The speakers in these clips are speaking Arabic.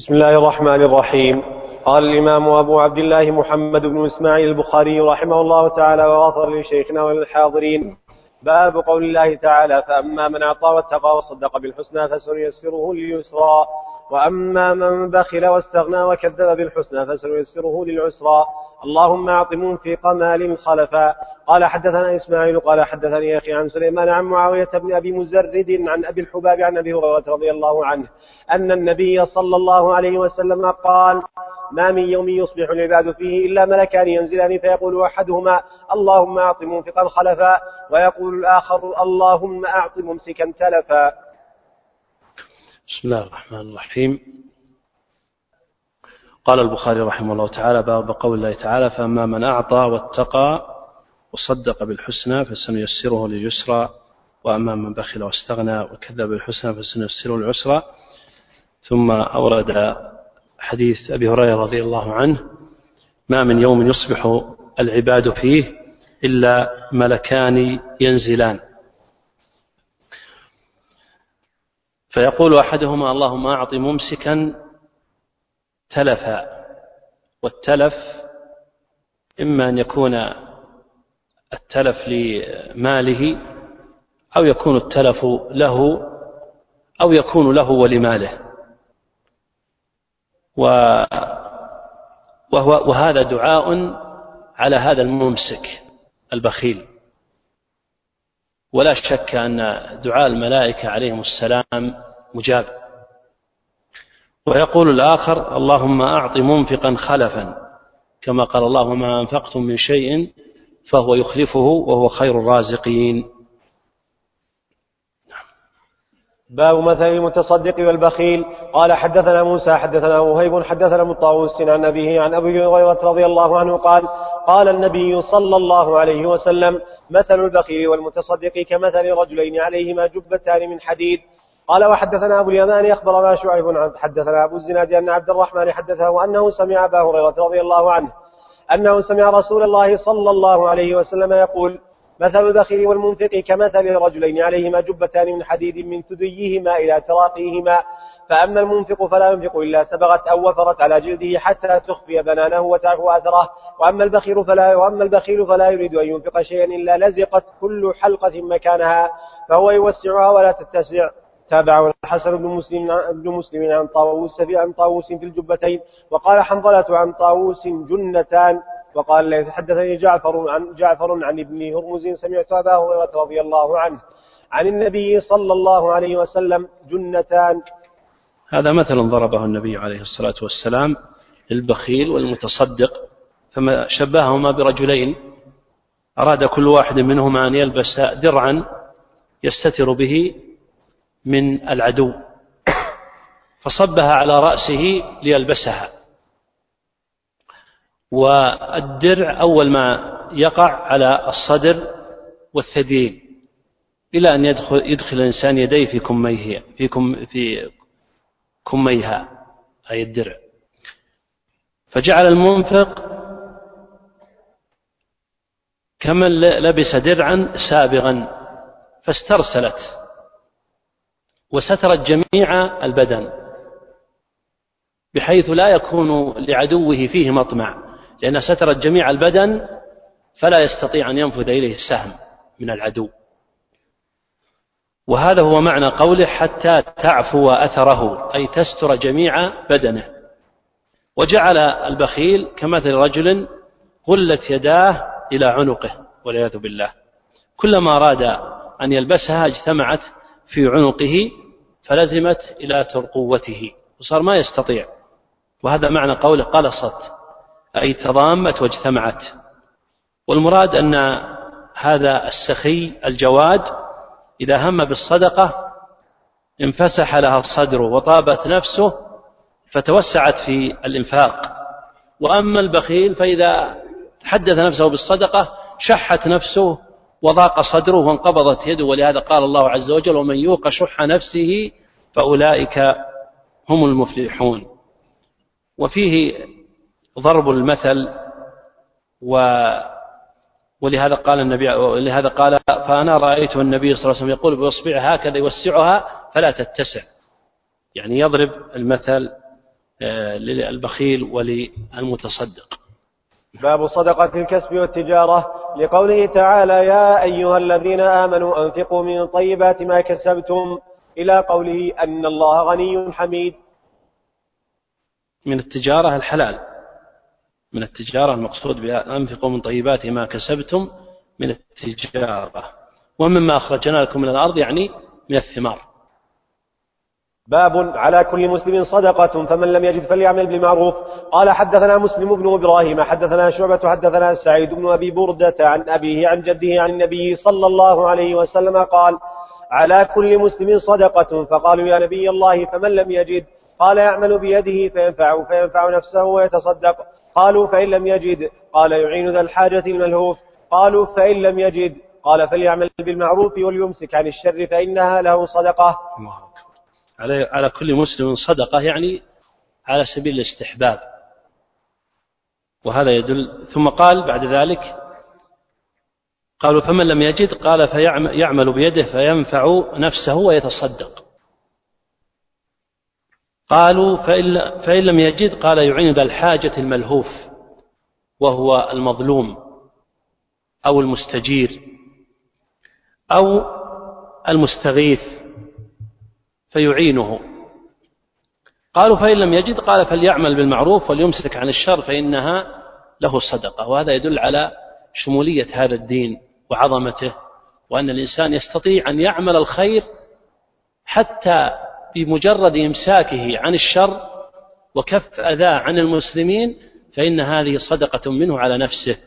بسم الله الرحمن الرحيم. قال الإمام أبو عبد الله محمد بن إسماعيل البخاري رحمه الله تعالى وغفر لشيخنا وللحاضرين: باب قول الله تعالى: فأما من أعطى واتقى وصدق بالحسنى فسنيسره لليسرى وأما من بخل واستغنى وكذب بالحسنى فسنيسره للعسرى. اللهم أعط منفق مال خلفا. قال حدثنا إسماعيل قال حدثني أخي عن سليمان عن معاوية بن أبي مزرد عن أبي الحباب عن أبي هريرة رضي الله عنه أن النبي صلى الله عليه وسلم قال: ما من يوم يصبح العباد فيه إلا ملكان ينزلان فيقول أحدهما: اللهم أعط منفقا خلفا، ويقول الآخر: اللهم أعط ممسكا تلفا. بسم الله الرحمن الرحيم. قال البخاري رحمه الله تعالى: باب قول الله تعالى: فأما من أعطى واتقى وصدق بالحسنى فسنيسره لليسرى وأما من بخل واستغنى وكذب بالحسنى فسنيسره للعسرى. ثم أورد حديث أبي هريرة رضي الله عنه: ما من يوم يصبح العباد فيه إلا ملكان ينزلان فيقول أحدهما: اللهم أعط ممسكا تلفا. والتلف إما أن يكون التلف لماله أو يكون التلف له أو يكون له ولماله، وهذا دعاء على هذا الممسك البخيل، ولا شك أن دعاء الملائكة عليهم السلام مجاب. ويقول الآخر: اللهم أعط منفقا خلفا، كما قال الله: وما أنفقتم من شيء فهو يخلفه وهو خير الرازقين. باب مثل المتصدق والبخيل. قال حدثنا موسى حدثنا وهيب حدثنا مطاووس عن أبيه عن أبي هريرة رضي الله عنه قال: قال النبي صلى الله عليه وسلم: مثل البخيل والمتصدق كمثل رجلين عليهما جبتان من حديد. قال وحدثنا أبو اليمان أخبرنا شعيب حدثنا أبو الزناد أن عبد الرحمن حدثه أنه سمع أبا هريرة رضي الله عنه أنه سمع رسول الله صلى الله عليه وسلم يقول: مثل البخيل والمنفق كمثل رجلين عليهما جبتان من حديد من ثديهما إلى تراقيهما، فأما المنفق فلا ينفق إلا سبغت أو وفرت على جلده حتى تخفي بنانه وتعفو أثره، وأما البخيل فلا يريد أن ينفق شيئا إلا لزقت كل حلقة مكانها فهو يوسعها ولا تتسع. تابعه الحسن بن مسلم عن طاووس في الجبتين، وقال حنظلة عن طاووس جنتان. وقال: لا يتحدثني جعفر عن ابن هرمز سمعت أبا هريرة رضي الله عنه عن النبي صلى الله عليه وسلم: جنتان. هذا مثل ضربه النبي عليه الصلاة والسلام للبخيل والمتصدق، فما شبههما برجلين أراد كل واحد منهما أن يلبس درعا يستتر به من العدو، فصبها على رأسه ليلبسها، والدرع أول ما يقع على الصدر والثديين إلى أن يدخل الإنسان يديه في كميها أي الدرع، فجعل المنفق كمن لبس درعا سابغا فاسترسلت وسترت جميع البدن بحيث لا يكون لعدوه فيه مطمع، لأنها سترت جميع البدن فلا يستطيع أن ينفذ إليه السهم من العدو. وهذا هو معنى قوله: حتى تعفو أثره، أي تستر جميع بدنه. وجعل البخيل كمثل رجل غلت يداه إلى عنقه والعياذ بالله، كلما أراد أن يلبسها اجتمعت في عنقه فلزمت إلى ترقوته وصار ما يستطيع. وهذا معنى قوله قلصت، أي تضامت واجتمعت. والمراد أن هذا السخي الجواد إذا هم بالصدقة انفسح لها الصدر وطابت نفسه فتوسعت في الإنفاق. وأما البخيل فإذا حدث نفسه بالصدقة شحت نفسه وضاق صدره وانقبضت يده، ولهذا قال الله عز وجل: ومن يوق شح نفسه فأولئك هم المفلحون. وفيه ضرب المثل، ولهذا قال: فأنا رأيت النبي صلى الله عليه وسلم يقول بإصبعه هكذا يوسعها فلا تتسع، يعني يضرب المثل للبخيل وللمتصدق. باب صدقة الكسب والتجارة، لقوله تعالى يا أيها الذين آمنوا أنفقوا من طيبات ما كسبتم إلى قوله أن الله غني حميد. من التجارة الحلال، من التجارة المقصود بها أنفقوا من طيبات ما كسبتم من التجارة، ومما أخرجنا لكم من الأرض يعني من الثمار. باب على كل مسلم صدقة فمن لم يجد فليعمل بالمعروف. قال حدثنا مسلم بن إبراهيم حدثنا شعبة حدثنا سعيد بن أبي بردة عن أبيه عن جده عن النبي صلى الله عليه وسلم قال على كل مسلم صدقة. فقالوا يا نبي الله فمن لم يجد؟ قال يعمل بيده فينفع نفسه ويتصدق. قالوا فإن لم يجد؟ قال يعين ذا الحاجة الملهوف. قالوا فإن لم يجد؟ قال فليعمل بالمعروف وليمسك عن الشر فإنها له صدقة. على كل مسلم صدقة يعني على سبيل الاستحباب، وهذا يدل. ثم قال بعد ذلك قالوا فمن لم يجد؟ قال فيعمل بيده فينفع نفسه ويتصدق. قالوا فإن لم يجد؟ قال يعين ذا الحاجة الملهوف، وهو المظلوم أو المستجير أو المستغيث فيعينه. قالوا فإن لم يجد؟ قال فليعمل بالمعروف وليمسك عن الشر فإنها له صدقة. وهذا يدل على شمولية هذا الدين وعظمته، وأن الإنسان يستطيع أن يعمل الخير حتى بمجرد إمساكه عن الشر وكف أذى عن المسلمين، فإن هذه صدقة منه على نفسه.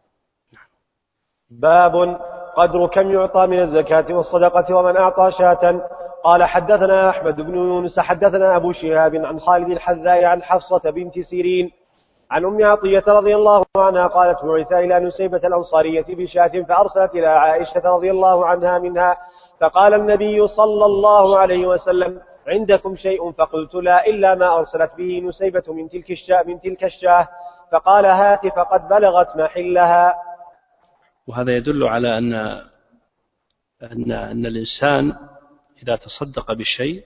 باب قدر كم يعطى من الزكاة والصدقة ومن أعطى شاة. قال حدثنا أحمد بن يونس حدثنا أبو شهاب عن خالد الحذاء عن حفصة بنت سيرين عن أم عطية رضي الله عنها قالت بعث إلى نسيبة الأنصارية بشاة فأرسلت إلى عائشة رضي الله عنها منها، فقال النبي صلى الله عليه وسلم عندكم شيء؟ فقلت لا إلا ما أرسلت به نسيبة من تلك الشاة. فقال هات فقد بلغت محلها. وهذا يدل على أن الإنسان إذا تصدق بشيء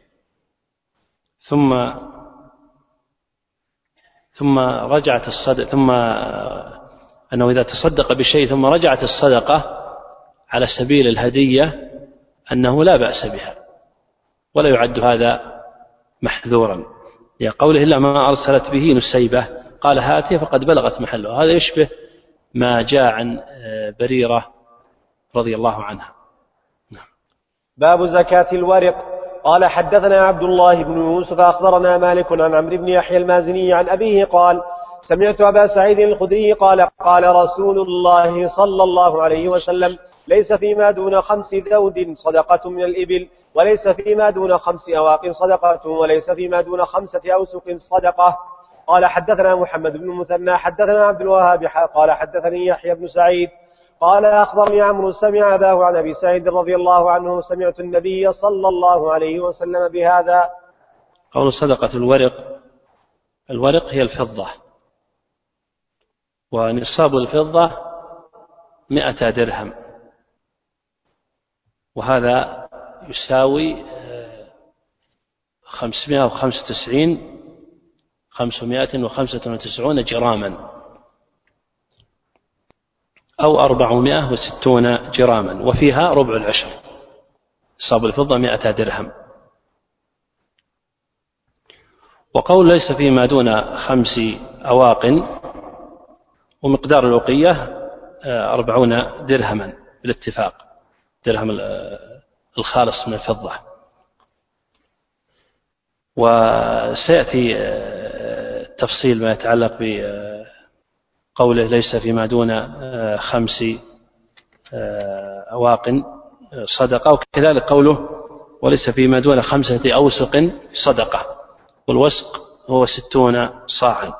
ثم رجعت الصدقة، أنه إذا تصدق بشيء ثم رجعت الصدقة على سبيل الهدية أنه لا بأس بها ولا يعد هذا محذورا، لقوله إلا ما أرسلت به نسيبة قال هاته فقد بلغت محله. هذا يشبه ما جاء عن بريرة رضي الله عنها. باب زكاة الورق. قال حدثنا عبد الله بن يوسف أخبرنا مالك عن عمرو بن يحيى المازني عن أبيه قال سمعت أبا سعيد الخدري قال رسول الله صلى الله عليه وسلم ليس فيما دون 5 ذود صدقة من الإبل، وليس فيما دون 5 أواق صدقة، وليس فيما دون 5 أوسق صدقة. قال حدثنا محمد بن المثنى حدثنا عبد الوهاب قال حدثني يحيى بن سعيد قال أخبرني عمرو سمع أباه عن أبي سعيد رضي الله عنه سمعت النبي صلى الله عليه وسلم بهذا. قول صدقة الورق هي الفضة، ونصاب الفضة 100 درهم، وهذا يساوي 595 جراما أو 460 جراما، وفيها ربع العشر. نصاب الفضة 100 درهم. وقول ليس فيما دون 5 أواق، ومقدار الوقية 40 درهما بالاتفاق، درهم الخالص من الفضة. وسيأتي تفصيل ما يتعلق بقوله ليس فيما دون 5 أواق صدقة، وكذلك قوله وليس فيما دون 5 أوسق صدقة، والوسق هو 60 صاعا.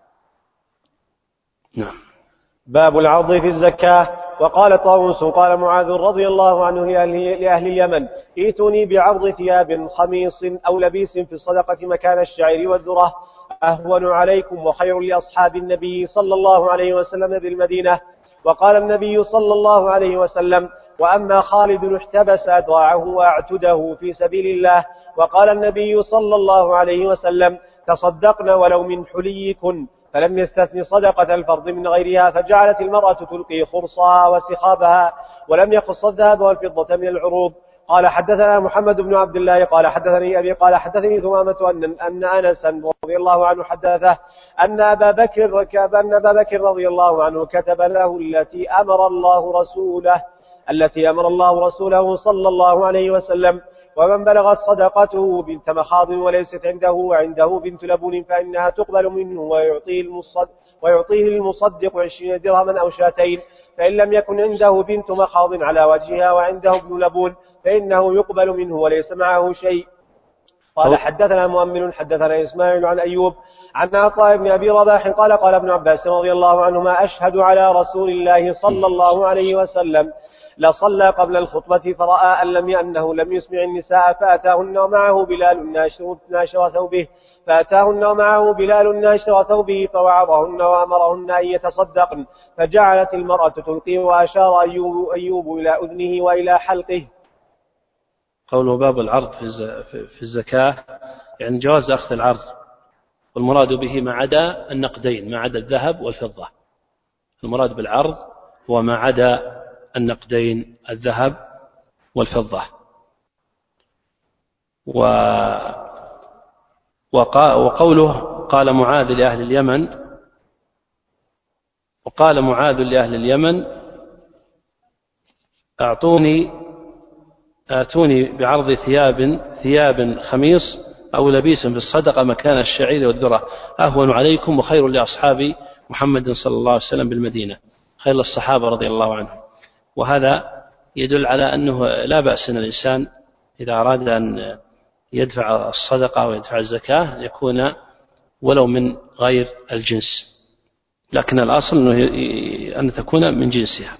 نعم. باب العرض في الزكاة. وقال طاووس قال معاذ رضي الله عنه لأهل اليمن ائتوني بعرض ثياب خميص أو لبيس في الصدقة مكان الشعير والذرة أهون عليكم وخير لأصحاب النبي صلى الله عليه وسلم بالمدينة. وقال النبي صلى الله عليه وسلم وأما خالد احتبس أدراعه وأعتده في سبيل الله. وقال النبي صلى الله عليه وسلم تصدقن ولو من حليكن، فلم يستثن صدقة الفرض من غيرها، فجعلت المرأة تلقي خرصها وسخابها، ولم يخص الذهب والفضة من العروض. قال حدثنا محمد بن عبد الله قال حدثني أبي قال حدثني ثمامة أن أنسا رضي الله عنه حدثه أن أبا بكر رضي الله عنه كتب له التي أمر الله رسوله صلى الله عليه وسلم: ومن بلغت صدقته بنت مخاض وليست عنده وعنده بنت لبون فإنها تقبل منه ويعطيه المصدق 20 درهما أو شاتين، فإن لم يكن عنده بنت مخاض على وجهها وعنده ابن لبون فإنه يقبل منه وليس معه شيء. قال حدثنا مؤمل حدثنا إسماعيل عن أيوب عن عطاء بن أبي رباح قال قال ابن عباس رضي الله عنهما: أشهد على رسول الله صلى الله عليه وسلم لصلى قبل الخطبة فرأى أنه لم يسمع النساء فأتاهن ومعه بلال ناشر ثوبه فوعظهن وأمرهن أن يتصدقن، فجعلت المرأة تلقي وأشار أيوب إلى أذنه وإلى حلقه. قوله باب العرض في الزكاة يعني جواز أخذ العرض، والمراد به ما عدا النقدين، ما عدا الذهب والفضة. المراد بالعرض هو ما عدا النقدين الذهب والفضة. وقوله قال معاذ لأهل اليمن آتوني بعرض ثياب خميص أو لبيس بالصدقة مكان الشعير والذرة أهون عليكم وخير لأصحاب محمد صلى الله عليه وسلم بالمدينة، خير الصحابة رضي الله عنهم. وهذا يدل على أنه لا بأس أن الإنسان إذا أراد أن يدفع الصدقة ويدفع الزكاة يكون ولو من غير الجنس، لكن الأصل أن تكون من جنسها.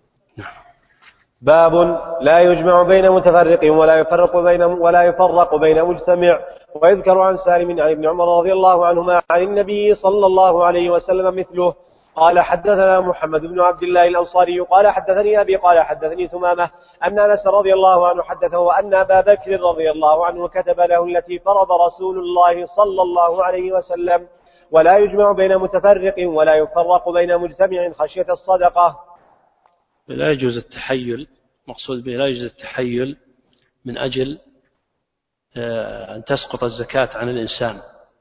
باب لا يجمع بين متفرق ولا يفرق بين مجتمع. ويذكر عن سالم عن ابن عمر رضي الله عنهما عن النبي صلى الله عليه وسلم مثله. قال حدثنا محمد بن عبد الله الأنصاري قال حدثني أبي قال حدثني ثمامة أن أنس رضي الله عنه حدثه أن أبا بكر رضي الله عنه كتب له التي فرض رسول الله صلى الله عليه وسلم: ولا يجمع بين متفرق ولا يفرق بين مجتمع خشية الصدقة. لا يجوز التحيل، مقصود به لا يجوز التحيل من أجل أن تسقط الزكاة عن الإنسان.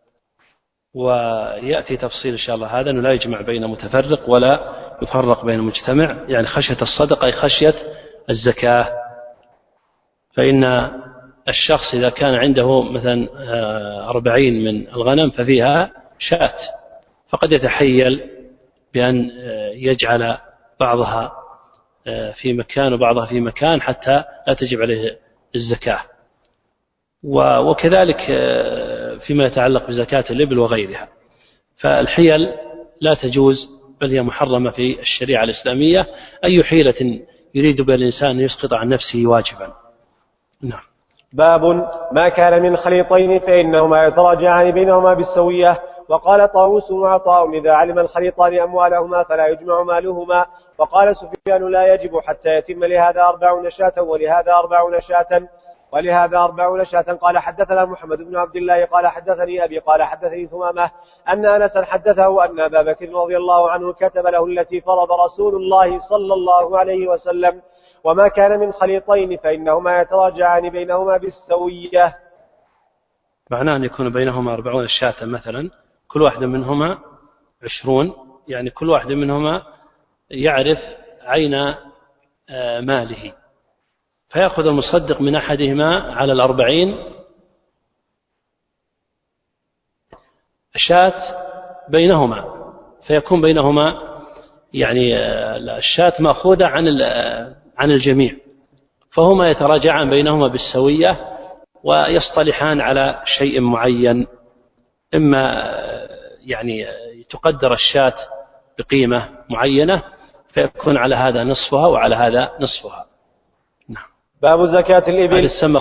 ويأتي تفصيل إن شاء الله هذا، أنه لا يجمع بين متفرق ولا يفرق بين مجتمع، يعني خشية الصدقة أي خشية الزكاة. فإن الشخص إذا كان عنده مثلا 40 من الغنم ففيها شاة، فقد يتحيل بأن يجعل بعضها في مكان وبعضها في مكان حتى لا تجب عليه الزكاة. وكذلك فيما يتعلق بزكاة الإبل وغيرها، فالحيل لا تجوز بل هي محرمة في الشريعة الإسلامية، أي حيلة يريد بها الإنسان يسقط عن نفسه واجبا. نعم. باب ما كان من خليطين فإنهما يتراجعان بينهما بالسوية. وقال طاووس وعطاء: إذا علم الخليطان أموالهما فلا يجمع مالهما. وقال سفيان: لا يجب حتى يتم لهذا 40 شاة ولهذا 40 شاة. قال حدثنا محمد بن عبد الله قال حدثني أبي قال حدثني ثمامة أن أنسا حدثه أن أبا بكر رضي الله عنه كتب له التي فرض رسول الله صلى الله عليه وسلم: وما كان من خليطين فإنهما يتراجعان بينهما بالسوية. معناه أن يكون بينهما 40 شاة مثلا، كل واحدة منهما 20، يعني كل واحدة منهما يعرف عين ماله، فيأخذ المصدق من أحدهما على 40 شاة بينهما، فيكون بينهما يعني الشاة مأخوذة عن الجميع، فهما يتراجعان بينهما بالسوية ويصطلحان على شيء معين، إما يعني تقدر الشاة بقيمة معينة فيكون على هذا نصفها وعلى هذا نصفها. نعم. باب زكاة الإبل. هذا سمى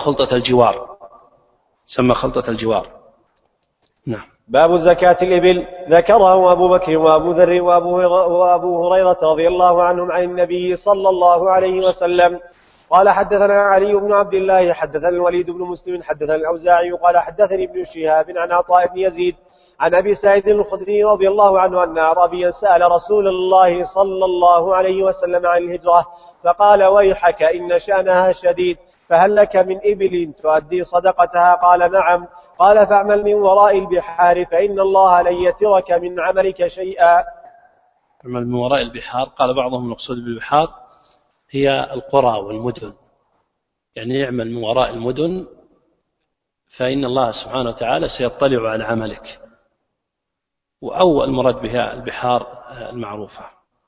خلطة الجوار. نعم. باب زكاة الإبل. ذكره أبو بكر وأبو ذر وأبو هريرة رضي الله عنهم عن النبي صلى الله عليه وسلم قال حدثنا علي بن عبد الله حدثنا الوليد بن مسلم حدثنا الأوزاعي قال حدثني ابن شهاب عن عطاء بن يزيد عن أبي سعيد الخدري رضي الله عنه أن أعرابيا سأل رسول الله صلى الله عليه وسلم عن الهجرة فقال ويحك إن شأنها شديد فهل لك من إبل تؤدي صدقتها؟ قال نعم. قال فاعمل من وراء البحار فإن الله لن يترك من عملك شيئا. اعمل من وراء البحار، قال بعضهم المقصود بالبحار هي القرى والمدن، يعني يعمل من وراء المدن فإن الله سبحانه وتعالى سيطلع على عملك. وأول المراد بها البحار المعروفة.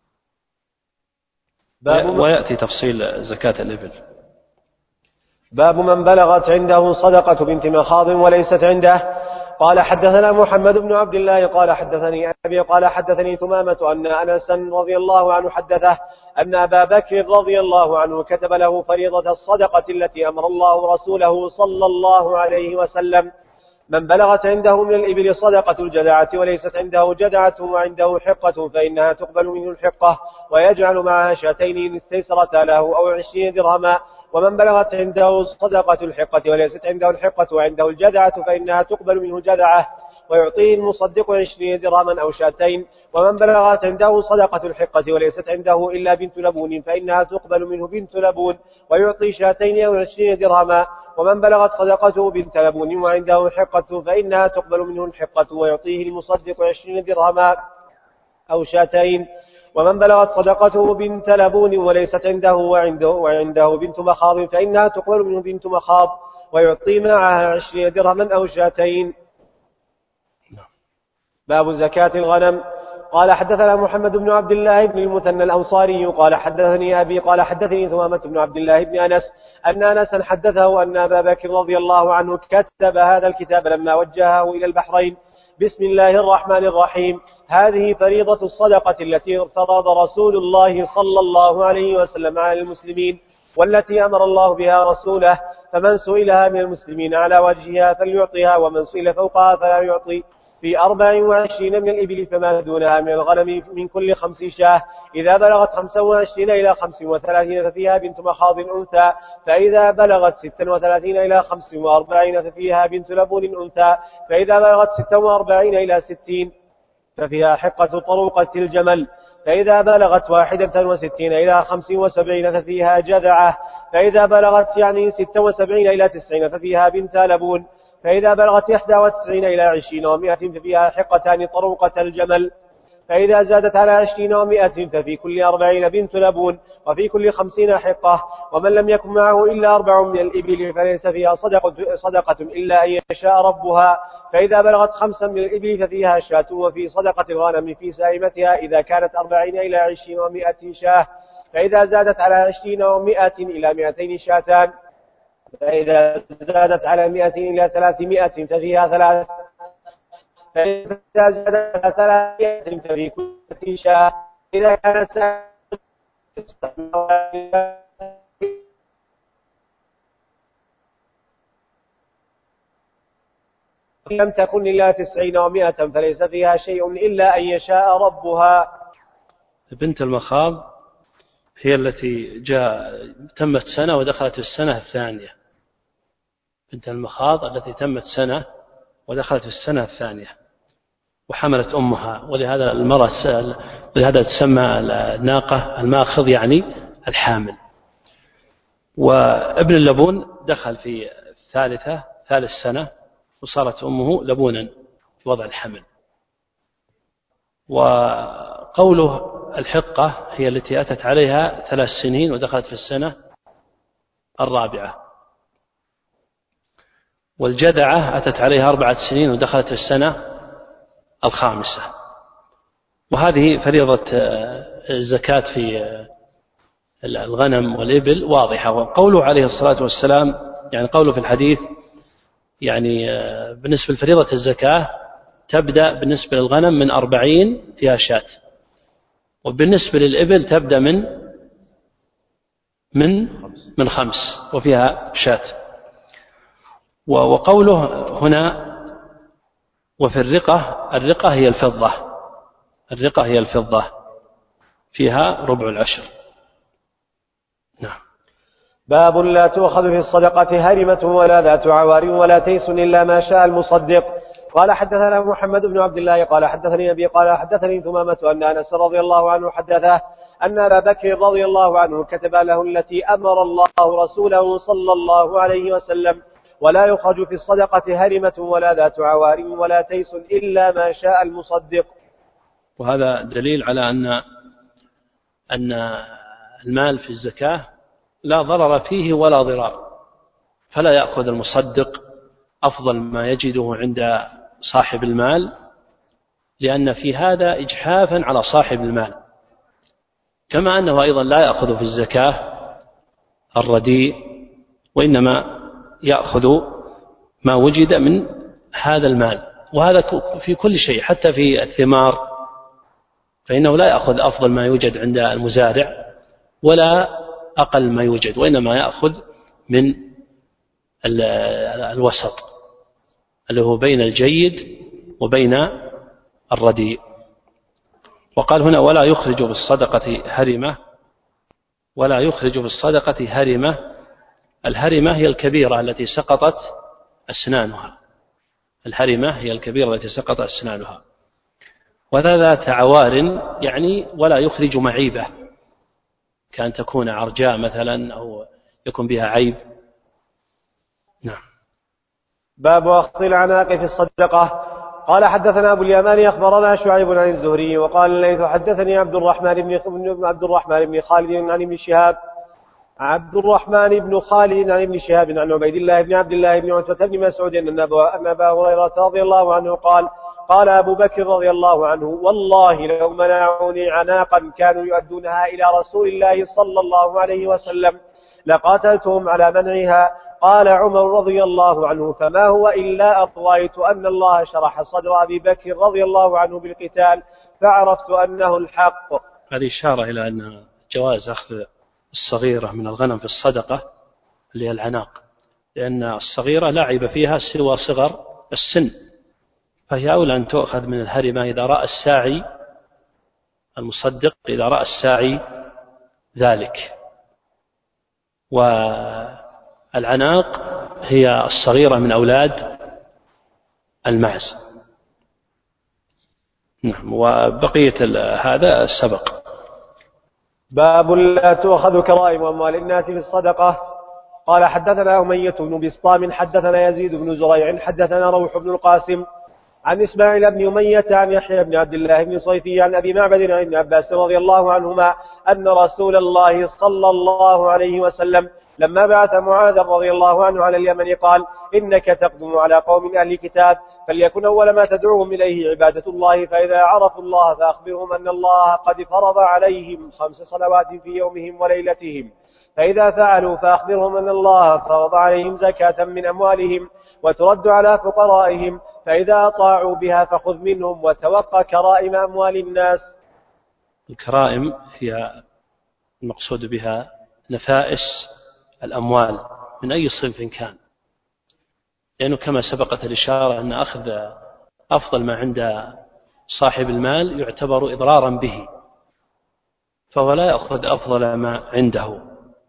ويأتي تفصيل زكاة الإبل. باب من بلغت عنده صدقة بنت مخاض وليست عنده. قال حدثنا محمد بن عبد الله قال حدثني أبي قال حدثني تمامة أن أنسا رضي الله عنه حدثه أن أبا بكر رضي الله عنه كتب له فريضة الصدقة التي أمر الله رسوله صلى الله عليه وسلم: من بلغت عنده من الإبل صدقة الجذعة وليست عنده جذعة وعنده حقة فإنها تقبل منه الحقة ويجعل معها شاتين إن استيسرتا له أو 20 درهما. ومن بلغت عنده صدقة الحقة وليست عنده الحقة وعنده الجذعة فإنها تقبل منه جذعة ويعطيه المصدق 20 درهما أو شاتين. ومن بلغت عنده صدقة الحقة وليست عنده إلا بنت لبون فإنها تقبل منه بنت لبون ويعطي شاتين أو 20 درهما. ومن بلغت صدقته بنت لبون وعنده حقة فإنها تقبل منه الحقة ويعطيه المصدق 20 درهما أو شاتين. ومن بلغت صدقته بنت لبون وليست عنده وعنده بنت مخاض فإنها تقبل منه بنت مخاض ويعطي معها 20 درهما أو شاتين. باب زكاة الغنم. قال حدثنا محمد بن عبد الله بن المثنى الأنصاري قال حدثني أبي قال حدثني ثمامة بن عبد الله بن أنس أن أنسا حدثه أن أبا بكر رضي الله عنه كتب هذا الكتاب لما وجهه إلى البحرين: بسم الله الرحمن الرحيم. هذه فريضة الصدقة التي فرض رسول الله صلى الله عليه وسلم على المسلمين والتي أمر الله بها رسوله، فمن سئلها من المسلمين على وجهها فليعطيها ومن سئل فوقها فلا يعطي. في 24 من الإبل فما دونها من الغنم من كل 5 شاة. إذا بلغت 25 إلى 35 ففيها بنت مخاض أنثى، فإذا بلغت 36 إلى 45 ففيها بنت لبون أنثى، فإذا بلغت 46 إلى 60 ففيها حقة طروقة الجمل، فإذا بلغت 61 إلى 75 ففيها جذعة، فإذا بلغت 76 إلى 90 ففيها بنت لبون، فإذا بلغت 91 إلى 20 و100 ففيها حقتان طروقة الجمل، فإذا زادت على 20 و100 ففي كل 40 بنت لبون وفي كل 50 حقة. ومن لم يكن معه إلا 4 من الإبل فليس فيها صدقة إلا أن يشاء ربها. فإذا بلغت 5 من الإبل ففيها شاة. وفي صدقة الغنم في سائمتها إذا كانت 40 إلى 20 و100 شاة. فإذا زادت على 20 و100 إلى 200 شاتان. فإذا زادت على 100 إلى 300 ففيها 3. فإذا زادت على 300 ففي كل شاة. إذا كانت لم تكن إلا 90 و100 فليس فيها شيء إلا أن يشاء ربها. بنت المخاض هي التي تمت سنة ودخلت السنة الثانية. بنت المخاض التي تمت سنة ودخلت السنة الثانية وحملت أمها، ولهذا المرأة ولهذا تسمى الناقة الماخض يعني الحامل. وابن اللبون دخل في ثالث سنة وصارت أمه لبونا في وضع الحمل. وقوله الحقة هي التي أتت عليها 3 سنين ودخلت في السنة الرابعة، والجذعة أتت عليها 4 سنين ودخلت في السنة الخامسة. وهذه فريضة الزكاة في الغنم والإبل واضحة. وقوله عليه الصلاة والسلام يعني قوله في الحديث يعني بالنسبة لفريضة الزكاة تبدأ بالنسبة للغنم من 40 فيها شاة، وبالنسبة للإبل تبدأ من 5 وفيها شاة. وقوله هنا وفي الرقة هي الفضة، الرقة هي الفضة فيها ربع العشر. نعم. باب لا تؤخذ في الصدقة هرمة ولا ذات عوار ولا تيس إلا ما شاء المصدق. قال حدثنا محمد بن عبد الله قال حدثني أبي قال حدثني ثمامة أن أنس رضي الله عنه حدثه أن أبا بكر رضي الله عنه كتب له التي أمر الله رسوله صلى الله عليه وسلم: ولا يخرج في الصدقة هرمة ولا ذات عوار ولا تيس إلا ما شاء المصدق. وهذا دليل على أن المال في الزكاة لا ضرر فيه ولا ضرار، فلا يأخذ المصدق أفضل ما يجده عند صاحب المال، لأن في هذا إجحافا على صاحب المال، كما أنه أيضا لا يأخذ في الزكاة الرديء، وإنما يأخذ ما وجد من هذا المال. وهذا في كل شيء، حتى في الثمار، فإنه لا يأخذ أفضل ما يوجد عند المزارع ولا أقل ما يوجد، وإنما يأخذ من الوسط اللي هو بين الجيد وبين الرديء. وقال هنا: ولا يخرج بالصدقة هرمة، ولا يخرج بالصدقة هرمة. الهرمة هي الكبيرة التي سقطت أسنانها، الهرمة هي الكبيرة التي سقطت أسنانها. وذات عوار يعني ولا يخرج معيبة، كأن تكون عرجاء مثلا أو يكون بها عيب. نعم. باب أخذ العناق في الصدقة. قال حدثنا أبو اليمان أخبرنا شعيب عن الزهري وقال الليث حدثني عبد الرحمن بن خالد عن ابن شهاب عن عبيد الله بن عبد الله بن عتبة بن مسعود أن أبا هريرة رضي الله عنه قال أبو بكر رضي الله عنه: والله لو منعوني عناقا كانوا يؤدونها إلى رسول الله صلى الله عليه وسلم لقاتلتهم على منعها. قال عمر رضي الله عنه: فما هو إلا أن رأيت أن الله شرح صدر أبي بكر رضي الله عنه بالقتال فعرفت أنه الحق. هذه إشارة إلى أن جواز أخذ الصغيرة من الغنم في الصدقة اللي هي العناق، لأن الصغيرة لا عيب فيها سوى صغر السن، فهي أولى أن تؤخذ من الهرمة إذا رأى الساعي المصدق، إذا رأى الساعي ذلك. والعناق هي الصغيرة من أولاد المعز. نعم. وبقية هذا سبق. باب لا تؤخذ كرائم أموال الناس في الصدقة. قال حدثنا أمية بن بسطام حدثنا يزيد بن زريع حدثنا روح بن القاسم عن إسماعيل بن أمية عن يحيى بن عبد الله بن صيفي عن أبي معبد عن ابن عباس رضي الله عنهما أن رسول الله صلى الله عليه وسلم لما بعث معاذ رضي الله عنه على اليمن قال: إنك تقدم على قوم أهل كتاب، فليكن أول ما تدعوهم إليه عبادة الله، فإذا عرفوا الله فأخبرهم أن الله قد فرض عليهم 5 صلوات في يومهم وليلتهم، فإذا فعلوا فأخبرهم أن الله فرض عليهم زكاة من أموالهم وترد على فقرائهم، فإذا أطاعوا بها فخذ منهم وتوقى كرائم أموال الناس. الكرائم هي المقصود بها نفائس الأموال من أي صنف كان، لأنه كما سبقت الإشارة أن أخذ أفضل ما عند صاحب المال يعتبر إضرارا به، فهو لا يأخذ أفضل ما عنده،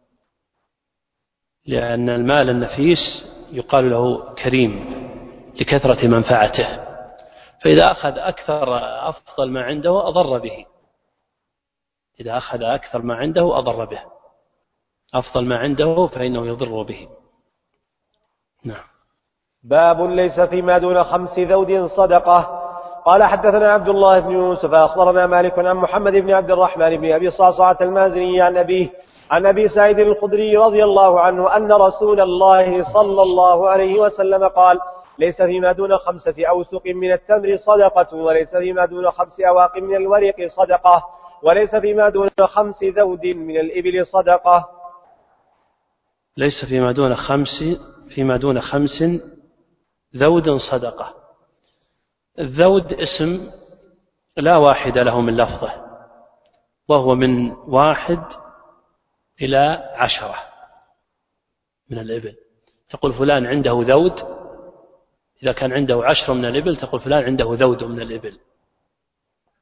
لأن المال النفيس يقال له كريم لكثرة منفعته، فإذا أخذ أفضل ما عنده أضر به، إذا أخذ أكثر ما عنده أضر به، أفضل ما عنده فإنه يضر به. نعم. باب ليس فيما دون 5 ذود صدقة. قال حدثنا عبد الله بن يوسف أخبرنا مالك عن محمد بن عبد الرحمن بن أبي صعصعة المازني عن أبي سعيد الخدري رضي الله عنه أن رسول الله صلى الله عليه وسلم قال: ليس فيما دون 5 أوسق من التمر صدقة، وليس فيما دون 5 أواق من الورق صدقة، وليس فيما دون 5 ذود من الإبل صدقة. ليس فيما دون 5 ذود صدقة. الذود اسم لا واحد له من لفظه، وهو من 1 إلى 10 من الإبل. تقول فلان عنده ذود، إذا كان عنده 10 من الإبل تقول فلان عنده ذود من الإبل،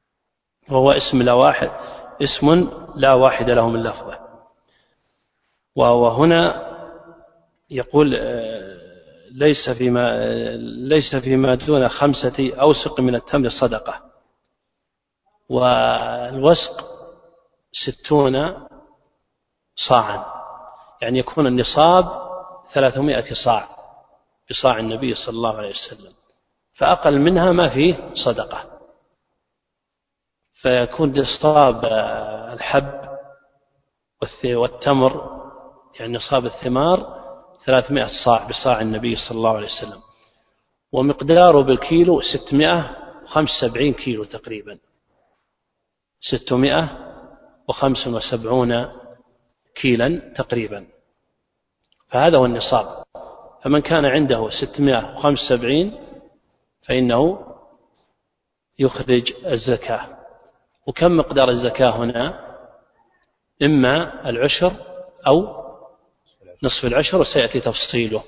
وهو اسم لا واحد له من لفظه. وهنا يقول ليس فيما دون 5 أوسق من التمر صدقة، والوسق 60 صاعا، يعني يكون النصاب 300 صاع بصاع النبي صلى الله عليه وسلم، فأقل منها ما فيه صدقة، فيكون نصاب الحب والتمر يعني نصاب الثمار 300 صاع بصاع النبي صلى الله عليه وسلم، ومقداره بالكيلو 675 كيلو تقريبا، 675 كيلا تقريبا، فهذا هو النصاب. فمن كان عنده 675 فإنه يخرج الزكاة. وكم مقدار الزكاة هنا؟ إما العشر أو نصف العشر، وسيأتي تفصيله.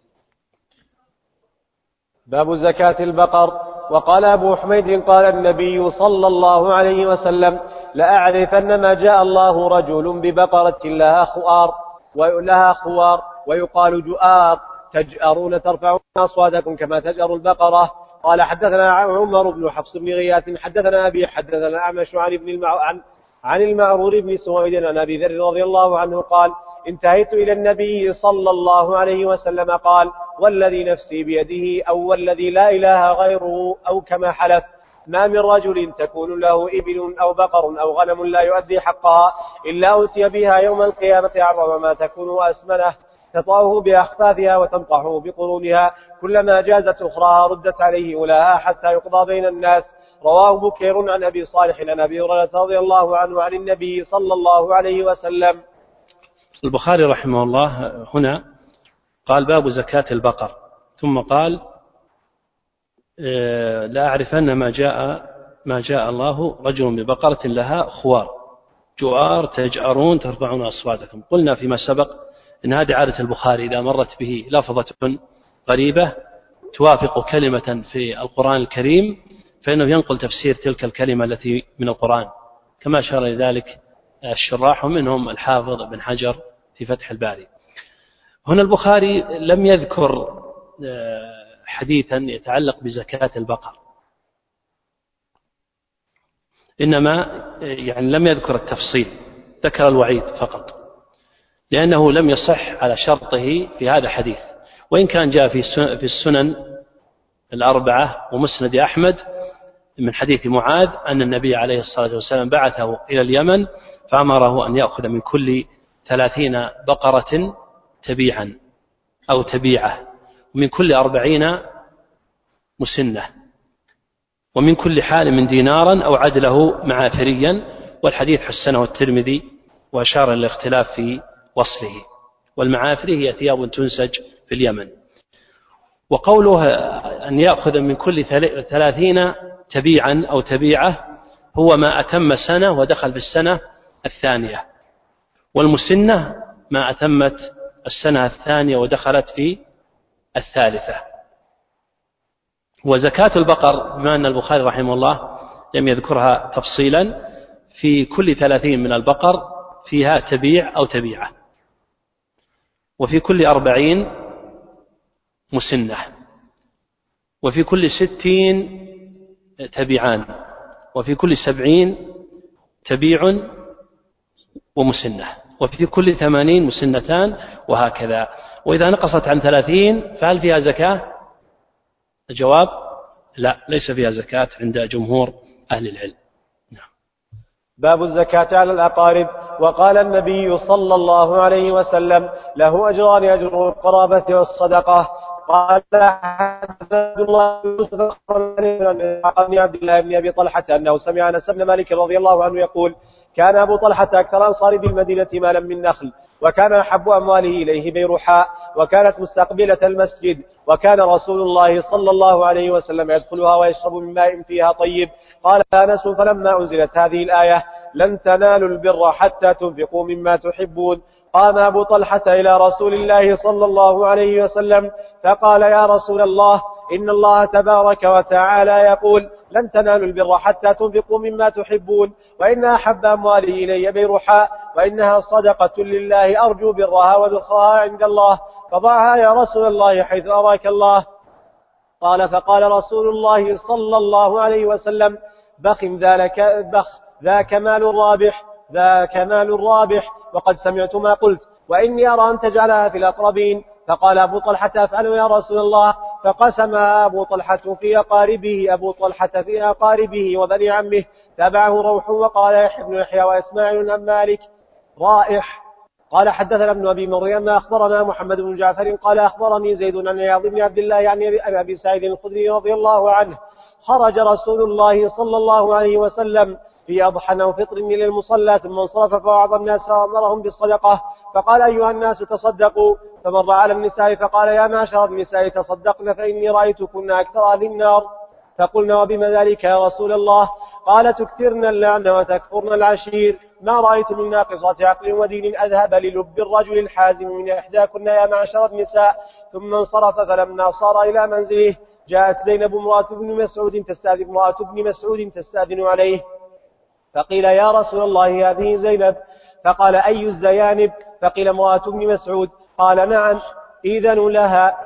باب زكاة البقر. وقال أبو حميد قال النبي صلى الله عليه وسلم: لأعرفن ما جاء الله رجل ببقرة لها خوار ويقال جؤار تجأرون ترفعون أصواتكم كما تجأر البقرة. قال حدثنا عمر بن حفص بن غياث حدثنا أبي حدثنا أعمش عن المعرور بن سويد عن أبي ذر رضي الله عنه قال: انتهيت إلى النبي صلى الله عليه وسلم قال: والذي نفسي بيده أو والذي لا إله غيره أو كما حلف: ما من رجل تكون له إبل أو بقر أو غنم لا يؤدي حقها إلا أتي بها يوم القيامة أعظم ما تكون وأسمنه، تطأه بأخفافها وتنطحه بقرونها، كلما جازت أخراها ردت عليه أولاها حتى يقضى بين الناس. رواه بكير عن أبي صالح عن أبي هريرة رضي الله عنه عن النبي صلى الله عليه وسلم. البخاري رحمه الله هنا قال: باب زكاة البقر، ثم قال: لا أعرفن ما جاء الله رجل ببقرة لها خوار جؤار تجأرون ترفعون أصواتكم. قلنا فيما سبق إن هذه عادة البخاري إذا مرت به لفظة غريبة توافق كلمة في القرآن الكريم فإنه ينقل تفسير تلك الكلمة التي من القرآن، كما أشار لذلك الشراح منهم الحافظ بن حجر في فتح الباري. هنا البخاري لم يذكر حديثا يتعلق بزكاة البقر، إنما يعني لم يذكر التفصيل، ذكر الوعيد فقط، لأنه لم يصح على شرطه في هذا حديث، وإن كان جاء في السنن 4 ومسند أحمد من حديث معاذ أن النبي عليه الصلاة والسلام بعثه إلى اليمن فأمره أن يأخذ من كل 30 بقرة تبيعا أو تبيعة، ومن كل 40 مسنة، ومن كل حال من دينارا أو عدله معافريا. والحديث حسنه الترمذي وأشار الاختلاف في وصله، والمعافري هي ثياب تنسج في اليمن. وقوله أن يأخذ من كل 30 تبيعا أو تبيعة هو ما أتم سنة ودخل في السنة الثانية، والمسنة ما أتمت السنة الثانية ودخلت في الثالثة. وزكاة البقر بما أن البخاري رحمه الله لم يذكرها تفصيلا، في كل 30 من البقر فيها تبيع أو تبيعة، وفي كل 40 مسنة، وفي كل 60 تبيعان، وفي كل 70 تبيع ومسنة، وفي كل 80 مسنتان، وهكذا. وإذا نقصت عن 30 فهل فيها زكاة؟ الجواب: لا، ليس فيها زكاة عند جمهور أهل العلم. نعم. باب الزكاة على الأقارب. وقال النبي صلى الله عليه وسلم: له أجران، أجر القرابة والصدقة. قال عبد الله عن عبد الله بن أبي طلحة أنه سمع أنس بن مالك رضي الله عنه يقول: كان أبو طلحة أكثر أنصار بالمدينة مالا من نخل، وكان أحب أمواله إليه بيرحاء، وكانت مستقبلة المسجد، وكان رسول الله صلى الله عليه وسلم يدخلها ويشرب من ماء فيها طيب. قال أنس: فلما أنزلت هذه الآية: لن تنالوا البر حتى تنفقوا مما تحبون، قام أبو طلحة إلى رسول الله صلى الله عليه وسلم فقال: يا رسول الله، إن الله تبارك وتعالى يقول لن تنالوا البر حتى تنفقوا مما تحبون وإن أحب أموالي إلي بيرحاء وإنها صدقة لله أرجو برها وذخرها عند الله فضعها يا رسول الله حيث أراك الله. قال فقال رسول الله صلى الله عليه وسلم ذاك مال رابح وقد سمعت ما قلت وإني أرى أن تجعلها في الأقربين. فقال أبو طلحة أفعل يا رسول الله؟ فقسمها أبو طلحة في أقاربه وبني عمه. تابعه روح وقال يحيى بن يحيى وإسماعيل عن مالك رائح. قال حدثنا ابن أبي مريم أخبرنا محمد بن جعفر قال أخبرني زيد عن عياض بن عبد الله يعني أبي سعيد الخدري رضي الله عنه خرج رسول الله صلى الله عليه وسلم في أضحى أو فطر إلى المصلى ثم انصرف فوعظ الناس وأمرهم بالصدقة فقال أيها الناس تصدقوا. فمر على النساء فقال يا معشر النساء تصدقن فإني رأيتكن أكثر أهل النار. فقلنا وبما ذلك يا رسول الله؟ قال تكثرن اللعن وتكفرن العشير ما رأيت من ناقصات عقل ودين أذهب للب الرجل الحازم من إحداكن يا معشر النساء. ثم انصرف فلما صار إلى منزله جاءت زينب امرأة ابن مسعود تستأذن عليه فقيل يا رسول الله هذه زينب. فقال أي الزيانب؟ فقيل امرأة ابن مسعود. قال نعم إذن لها.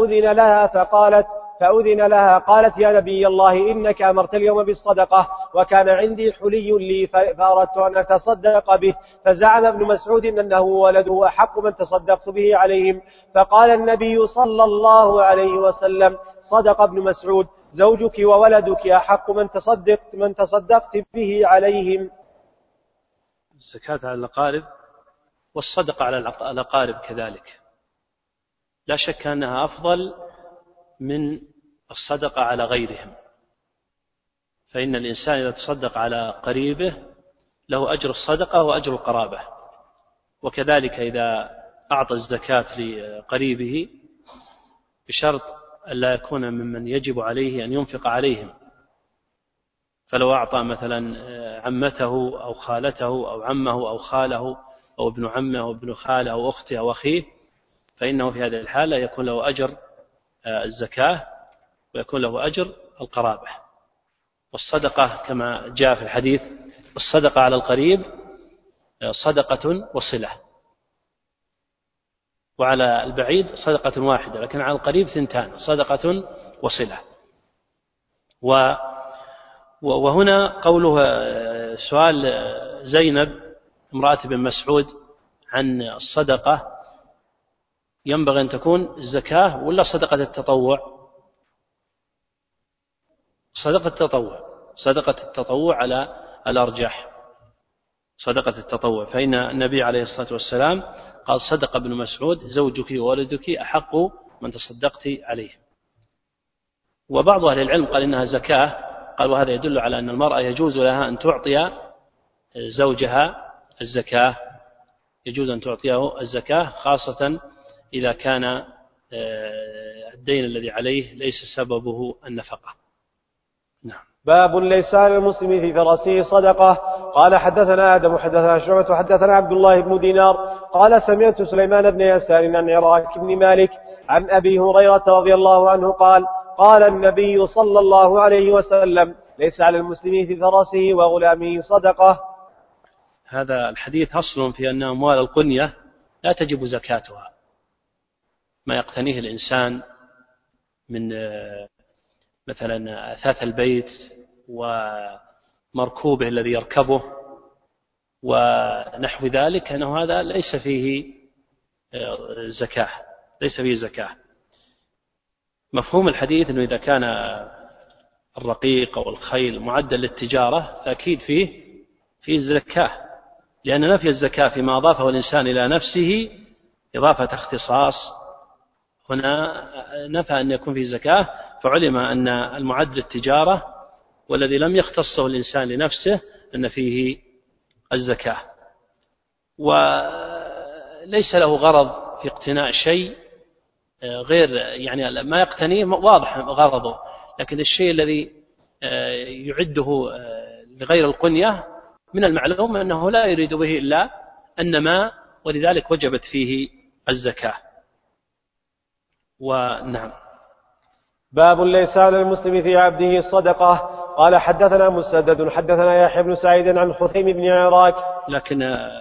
فأذن لها قالت يا نبي الله إنك أمرت اليوم بالصدقة وكان عندي حلي لي فأردت أن أتصدق به فزعم ابن مسعود أنه ولده أحق من تصدقت به عليهم. فقال النبي صلى الله عليه وسلم صدق ابن مسعود زوجك وولدك أحق من تصدقت به عليهم. الزكاة على الأقارب والصدقة على الأقارب كذلك لا شك أنها أفضل من الصدقة على غيرهم فإن الإنسان إذا تصدق على قريبه له أجر الصدقة وأجر القرابة وكذلك إذا أعطى الزكاة لقريبه بشرط ألا يكون ممن يجب عليه أن ينفق عليهم فلو أعطى مثلا عمته أو خالته أو عمه أو خاله أو ابن عمه أو ابن خاله أو أخته أو أخيه فإنه في هذه الحالة يكون له أجر الزكاة ويكون له أجر القرابة. والصدقة كما جاء في الحديث الصدقة على القريب صدقة وصلة وعلى البعيد صدقة واحدة لكن على القريب 2 صدقة وصلة. وهنا قوله سؤال زينب امرأة بن مسعود عن الصدقة ينبغي أن تكون الزكاة ولا صدقة التطوع؟ صدقة التطوع على الأرجح صدقة التطوع فإن النبي عليه الصلاة والسلام قال صدق ابن مسعود زوجك وولدك أحق من تصدقت عليه. وبعض أهل العلم قال إنها زكاة قال وهذا يدل على أن المرأة يجوز لها أن تعطي زوجها الزكاة يجوز أن تعطيه الزكاة خاصة إذا كان الدين الذي عليه ليس سببه النفقة. نعم. باب ليس على المسلم في فرسه صدقة. قال حدثنا آدم حدثنا شعبة وحدثنا عبد الله بن دينار قال سمعت سليمان بن يسار عن عراك بن مالك عن أبي هريرة رضي الله عنه قال النبي صلى الله عليه وسلم ليس على المسلم في فرسه وغلامه صدقة. هذا الحديث أصل في أن أموال القنية لا تجب زكاتها ما يقتنيه الإنسان من مثلا أثاث البيت ومركوبه الذي يركبه ونحو ذلك أنه هذا ليس فيه زكاة. مفهوم الحديث أنه إذا كان الرقيق أو الخيل معدل للتجارة فأكيد فيه الزكاة لأن نفي الزكاة فيما أضافه الإنسان إلى نفسه إضافة اختصاص هنا نفى أن يكون فيه زكاة فعلم أن المعد للتجارة والذي لم يختصه الإنسان لنفسه أن فيه الزكاة وليس له غرض في اقتناء شيء غير يعني ما يقتنيه واضح غرضه لكن الشيء الذي يعده لغير القنية من المعلوم أنه لا يريد به إلا النماء ولذلك وجبت فيه الزكاة. ونعم. باب ليس على المسلم في عبده الصدقة. قال حدثنا مسدد حدثنا يحيى بن سعيد عن خثيم بن عراك. لكن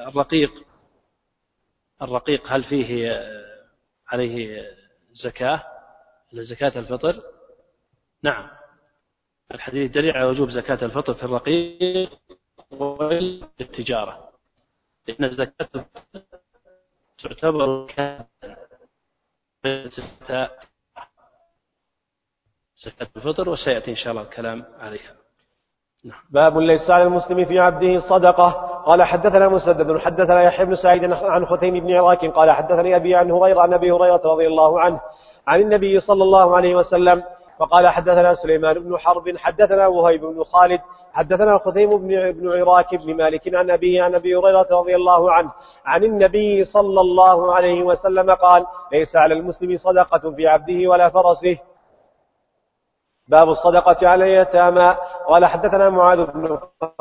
الرقيق هل فيه عليه زكاة لزكاة الفطر؟ نعم، الحديث دليل على وجوب زكاة الفطر في الرقيق والتجارة، لأن زكاة الفطر تعتبر زكاة الفطر، وسيأتي إن شاء الله الكلام عليها. باب ليس على المسلم في عبده الصدقة. قال حدثنا مسدد حدثنا يحيى بن سعيد عن خثيم بن عراك قال حدثني أبي عن هريرة عن أبي هريرة رضي الله عنه عن النبي صلى الله عليه وسلم وقال حدثنا سليمان بن حرب حدثنا وهيب بن خالد حدثنا خثيم بن عراك بن مالك عن أبيه عن أبي هريرة رضي الله عنه عن النبي صلى الله عليه وسلم قال ليس على المسلم صدقة في عبده ولا فرسه. باب الصدقة على اليتامى. قال حدثنا معاذ بن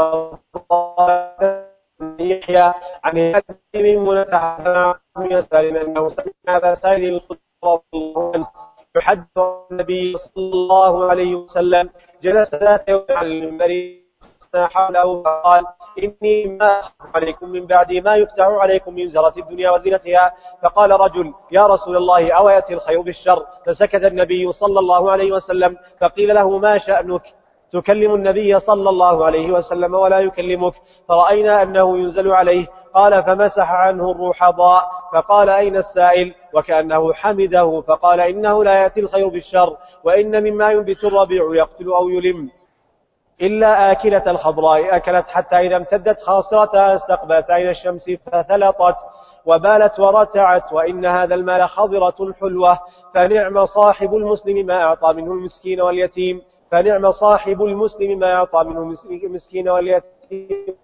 يحيى عن ميمونة حدثنا بن يسار أنه سمع أبا سعيد الخدري رضي الله عنه يحدث النبي صلى الله عليه وسلم جلس ذات يوم على المنبر حوله فقال إني ما أخاف عليكم من بعد ما يفتح عليكم من زرة الدنيا وزينتها. فقال رجل يا رسول الله أو يأتي الخير بالشر؟ فسكت النبي صلى الله عليه وسلم فقيل له ما شأنك تكلم النبي صلى الله عليه وسلم ولا يكلمك؟ فرأينا أنه ينزل عليه. قال فمسح عنه الرحضاء فقال أين السائل؟ وكأنه حمده فقال إنه لا يأتي الخير بالشر وإن مما ينبت الربيع يقتل أو يلم إلا آكلة الخضراء أكلت حتى إذا امتدت خاصرتها استقبلت عين الشمس فثلطت وبالت ورتعت وإن هذا المال خضرة حلوة فنعم صاحب المسلم ما أعطى منه المسكين واليتيم فنعم صاحب المسلم ما أعطى منه المسكين واليتيم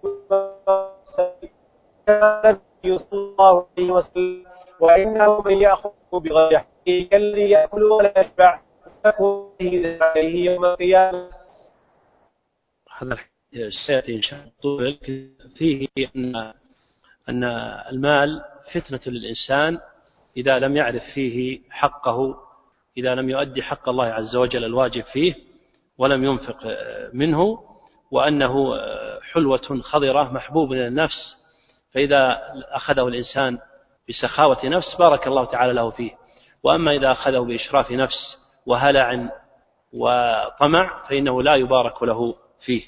صلى الله عليه وسلم وإنه من يأخذ بغير حقه كالذي يأكل ولا يشبع فكون عليه يوم القيامة. هذا سيأتي إن شاء الله فيه أن المال فتنة للإنسان إذا لم يعرف فيه حقه، إذا لم يؤدي حق الله عز وجل الواجب فيه ولم ينفق منه، وأنه حلوة خضرة محبوب إلى النفس، فإذا أخذه الإنسان بسخاوة نفس بارك الله تعالى له فيه، وأما إذا أخذه بإشراف نفس وهلع وطمع فإنه لا يبارك له فيه.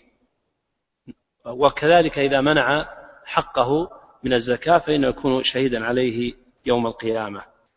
وكذلك إذا منع حقه من الزكاة فإنه يكون شهيدا عليه يوم القيامة.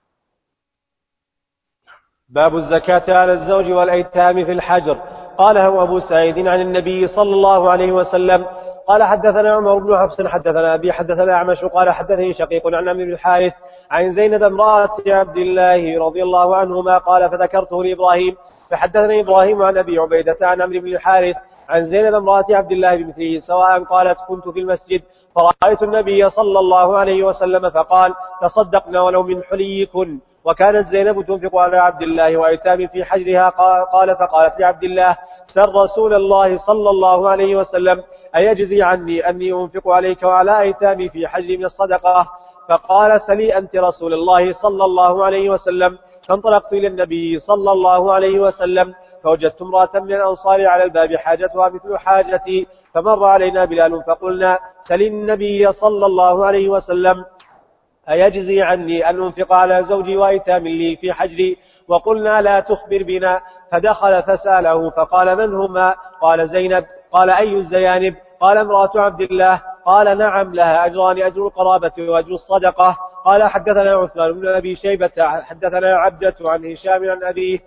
باب الزكاة على الزوج والأيتام في الحجر. قاله أبو سعيد عن النبي صلى الله عليه وسلم قال حدثنا عمر بن حفص حدثنا أبي حدثنا أعمش قال حدثني شقيق عن عمرو بن الحارث عن زينب امرأة عبد الله رضي الله عنهما قال فذكرته لإبراهيم فحدثني إبراهيم عن أبي عبيدة عن عمرو بن الحارث عن زينب امرأة عبد الله بمثله سواء قالت كنت في المسجد فرأيت النبي صلى الله عليه وسلم فقال تصدقنا ولو من حليكن. وكانت زينب تنفق على عبد الله وأيتام في حجرها قال فقالت لعبد الله سر رسول الله صلى الله عليه وسلم أيجزي عني أني أنفق عليك وعلى أيتامي في حجر من الصدقة؟ فقال سلي أنت رسول الله صلى الله عليه وسلم. فانطلقت إلى النبي صلى الله عليه وسلم فوجدت امرأة من الأنصار على الباب حاجتها مثل حاجتي فمر علينا بلال فقلنا سل النبي صلى الله عليه وسلم أيجزي عني أن أنفق على زوجي وأيتام لي في حجري؟ وقلنا لا تخبر بنا. فدخل فسأله فقال من هما؟ قال زينب. قال أي الزيانب؟ قال امرأة عبد الله. قال نعم لها أجران أجر القرابة وأجر الصدقة. قال حدثنا عثمان بن أبي شيبة حدثنا عبدة عن هشام عن أبيه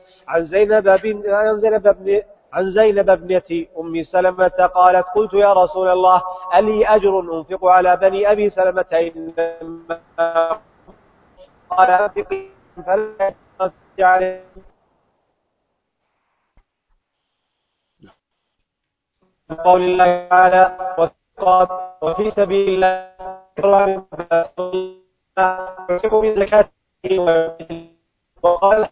عن زينب ابنة أم سلمة قالت قلت يا رسول الله ألي أجر أنفق على بني أبي سلمة؟ إنما قال أنفق فلا يجعل قول الله تعالى وفي سبيل الله يعطيكم من زكاته. وقال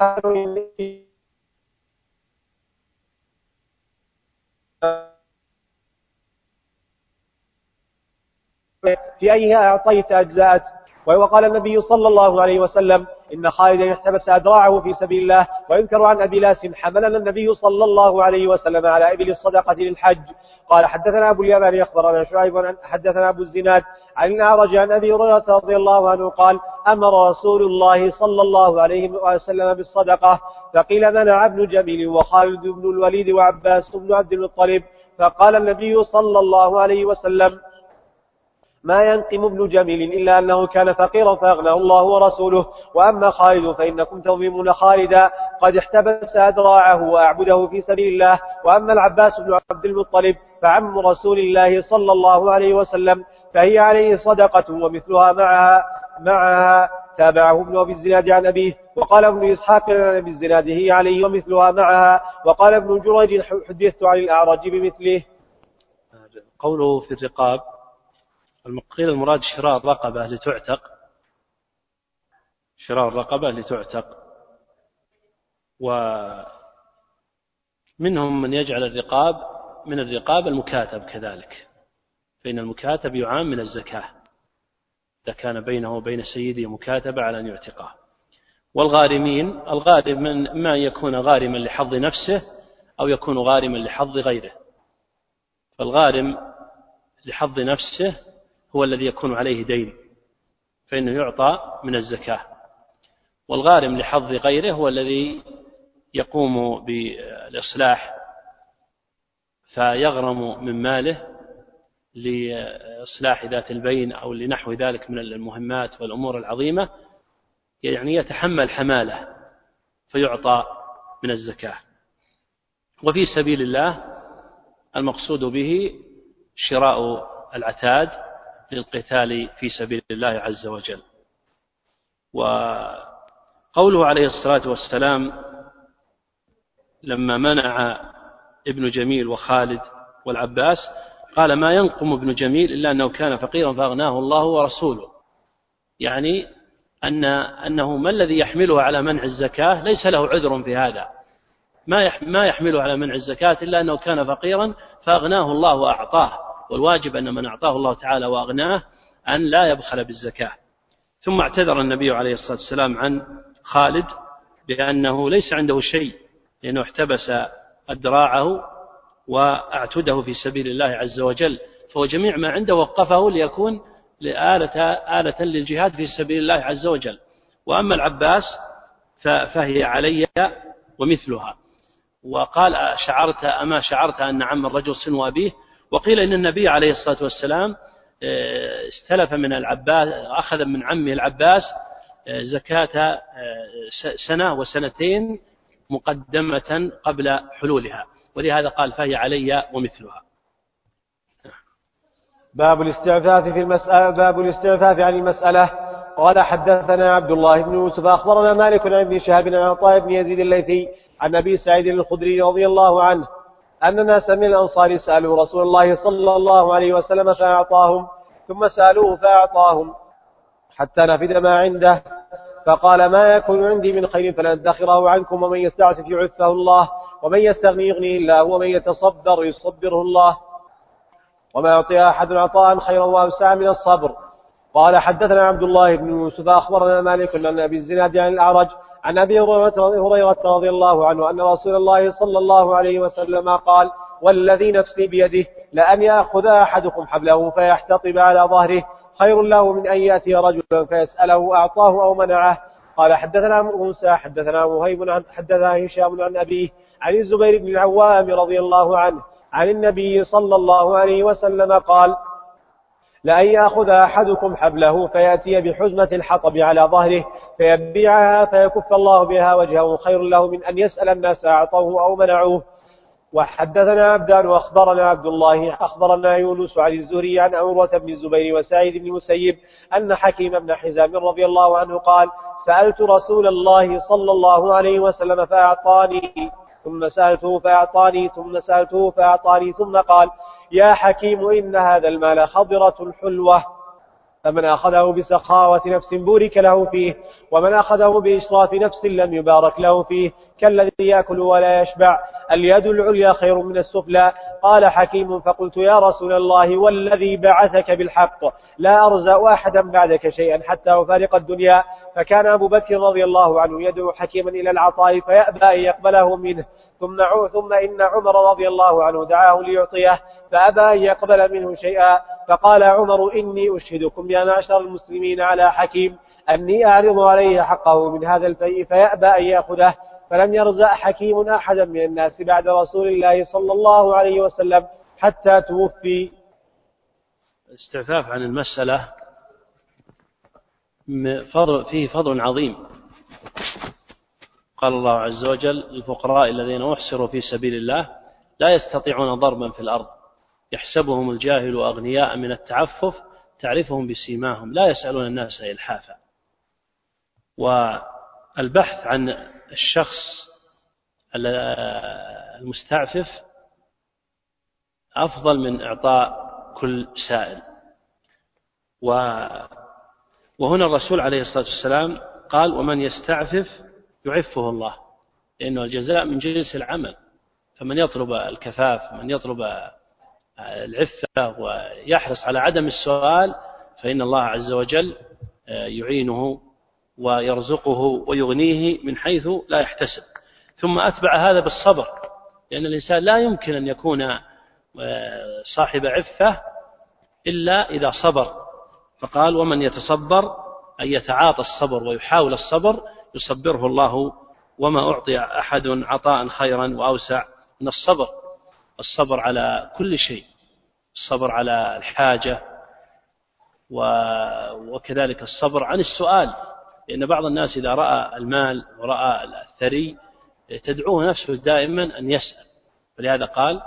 في أيها أعطيت أجزاءت وقال النبي صلى الله عليه وسلم إن خالدا يحتبس أدراعه في سبيل الله. ويذكر عن أبي لاس حملنا النبي صلى الله عليه وسلم على إبل الصدقة للحج. قال حدثنا أبو اليمان أخبرنا شعيب حدثنا أبو الزناد عن الأعرج عن أبي هريرة رضي الله عنه قال أمر رسول الله صلى الله عليه وسلم بالصدقة فقيل منع ابن جميل وخالد بن الوليد وعباس بن عبد المطلب. فقال النبي صلى الله عليه وسلم ما ينقم ابن جميل إلا أنه كان فقيرا فأغناه الله ورسوله. وأما خالد فإنكم تظلمون خالدا قد احتبس أدراعه وأعبده في سبيل الله. وأما العباس بن عبد المطلب فعم رسول الله صلى الله عليه وسلم فهي عليه صدقة ومثلها معها. تابعه ابن أبي الزناد عن أبيه. وقال ابن إسحاق عن أبي الزناد هي عليه ومثلها معها. وقال ابن جريج حدثت عن الأعرج بمثله. قوله في الرقاب قيل المراد شراء الرقبة لتعتق، شراء الرقبة لتعتق. ومنهم من يجعل الرقاب من الرقاب المكاتب كذلك، فإن المكاتب يعام من الزكاة إذا كان بينه وبين سيده مكاتبة على أن يعتقه. والغارمين الغارم ما يكون غارما لحظ نفسه أو يكون غارما لحظ غيره. فالغارم لحظ نفسه هو الذي يكون عليه دين فإنه يعطى من الزكاة، والغارم لحظ غيره هو الذي يقوم بالإصلاح فيغرم من ماله لإصلاح ذات البين أو لنحو ذلك من المهمات والأمور العظيمة، يعني يتحمل حماله فيعطى من الزكاة. وفي سبيل الله المقصود به شراء العتاد للقتال في سبيل الله عز وجل. وقوله عليه الصلاة والسلام لما منع ابن جميل وخالد والعباس قال ما ينقم ابن جميل إلا أنه كان فقيرا فأغناه الله ورسوله، يعني أنه ما الذي يحمله على منع الزكاة ليس له عذر في هذا، ما يحمله على منع الزكاة إلا أنه كان فقيرا فأغناه الله وأعطاه، والواجب أن من أعطاه الله تعالى وأغناه أن لا يبخل بالزكاة. ثم اعتذر النبي عليه الصلاة والسلام عن خالد بأنه ليس عنده شيء لأنه احتبس أدراعه وأعتده في سبيل الله عز وجل، فهو جميع ما عنده وقفه ليكون آلة للجهاد في سبيل الله عز وجل. وأما العباس فهي علي ومثلها. وقال أما شعرت أن عم الرجل سن أبيه؟ وقيل إن النبي عليه الصلاة والسلام استلف من العباس، أخذ من عمه العباس زكاة سنة وسنتين مقدمة قبل حلولها، ولهذا قال فهي علي ومثلها. باب الاستعفاف عن المسألة. قال حدثنا عبد الله بن يوسف أخبرنا مالك عن ابن شهاب عن عطاء بن يزيد الليثي عن أبي سعيد الخدري رضي الله عنه أن ناسا من الأنصار سألوا رسول الله صلى الله عليه وسلم فأعطاهم، ثم سألوه فأعطاهم حتى نفد ما عنده، فقال ما يكون عندي من خير فلن أدخره عنكم، ومن يستعفف يعفه الله، ومن يستغني يغنيه الله، ومن يتصبر يصبره الله، وما أعطي أحد عطاء خيرا وأوسع من الصبر. قال حدثنا عبد الله بن يوسف أخبرنا مالك عن أبي الزناد عن الأعرج عن أبي هريرة رضي الله عنه أن رسول الله صلى الله عليه وسلم قال والذي نفسي بيده لأن يأخذ أحدكم حبله فيحتطب على ظهره خير له من أن يأتي رجلا فيسأله أعطاه أو منعه. قال حدثنا موسى حدثنا وهيب حدثنا هشام عن أبيه عن الزبير بن العوام رضي الله عنه عن النبي صلى الله عليه وسلم قال لأن يأخذ أحدكم حبله فيأتي بحزمة الحطب على ظهره فيبيعها فيكف الله بها وجهه خير له من أن يسأل الناس أعطوه أو منعوه. وحدثنا عبدان وأخبرنا عبد الله أخبرنا يونس عن الزهري عن عروة بن الزبير وسعيد بن مسيب أن حكيم بن حزام رضي الله عنه قال سألت رسول الله صلى الله عليه وسلم فأعطاني، ثم سألته فأعطاني، ثم سألته فأعطاني، ثم قال يا حكيم إن هذا المال خضرة حلوة. فمن أخذه بسخاوة نفس بورك له فيه، ومن أخذه بإشراف نفس لم يبارك له فيه، كالذي يأكل ولا يشبع. اليد العليا خير من السفلى. قال حكيم فقلت يا رسول الله والذي بعثك بالحق لا أرزق أحدا بعدك شيئا حتى أفارق الدنيا. فكان أبو بكر رضي الله عنه يدعو حكيما إلى العطاء فيأبى أن يقبله منه، ثم إن عمر رضي الله عنه دعاه ليعطيه فأبى أن يقبل منه شيئا. فقال عمر إني أشهدكم يا معشر المسلمين على حكيم أني أعرض عليه حقه من هذا الفيء فيأبى أن يأخذه. فلم يرزق حكيم أحدا من الناس بعد رسول الله صلى الله عليه وسلم حتى توفي. استعفاف عن المسألة فيه فضل عظيم. قال الله عز وجل الفقراء الذين أحصروا في سبيل الله لا يستطيعون ضربا في الأرض يحسبهم الجاهل أغنياء من التعفف تعرفهم بسيماهم لا يسألون الناس إلحافا. والبحث عن الشخص المستعفف أفضل من إعطاء كل سائل. وهنا الرسول عليه الصلاة والسلام قال ومن يستعفف يعفه الله، لأنه الجزاء من جنس العمل. فمن يطلب الكفاف من يطلب العفة ويحرص على عدم السؤال فإن الله عز وجل يعينه ويرزقه ويغنيه من حيث لا يحتسب. ثم أتبع هذا بالصبر، لأن الإنسان لا يمكن أن يكون صاحب عفة إلا إذا صبر. فقال ومن يتصبر أن يتعاطى الصبر ويحاول الصبر يصبره الله، وما أعطي أحد عطاء خيرا وأوسع من الصبر. الصبر على كل شيء، الصبر على الحاجة، وكذلك الصبر عن السؤال، لأن بعض الناس إذا رأى المال ورأى الثري تدعوه نفسه دائما أن يسأل. فلهذا قال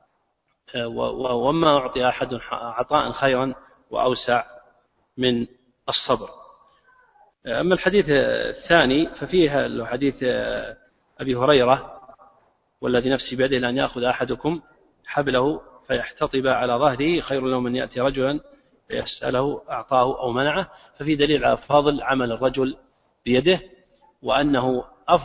وما أعطي أحد عطاء خيرا وأوسع من الصبر. أما الحديث الثاني ففيه حديث أبي هريرة والذي نفسي بيده لأن يأخذ أحدكم حبله فيحتطب على ظهره خير له من يأتي رجلا فيسأله أعطاه أو منعه. ففي دليل على فضل عمل الرجل بيده، وأنه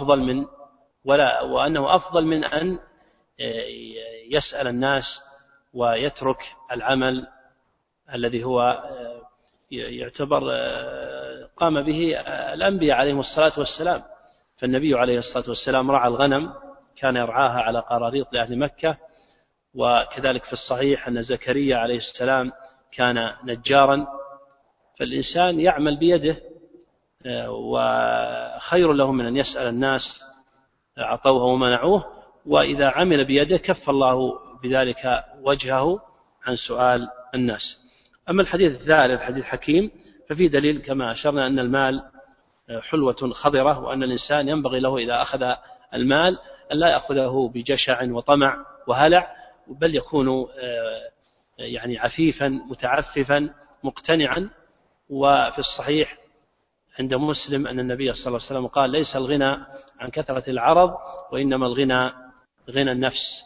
أفضل من أن يسأل الناس ويترك العمل الذي هو يعتبر قام به الأنبياء عليهم الصلاة والسلام. فالنبي عليه الصلاة والسلام رعى الغنم، كان يرعاها على قراريط لأهل مكة. وكذلك في الصحيح أن زكريا عليه السلام كان نجارا. فالإنسان يعمل بيده وخير له من أن يسأل الناس أعطوه ومنعوه. وإذا عمل بيده كف الله بذلك وجهه عن سؤال الناس. أما الحديث الثالث حديث حكيم ففي دليل كما أشرنا أن المال حلوة خضرة، وأن الإنسان ينبغي له إذا أخذ المال أن لا يأخذه بجشع وطمع وهلع، بل يكون يعني عفيفا متعففا مقتنعا. وفي الصحيح عند مسلم أن النبي صلى الله عليه وسلم قال ليس الغنى عن كثرة العرض وإنما الغنى غنى النفس.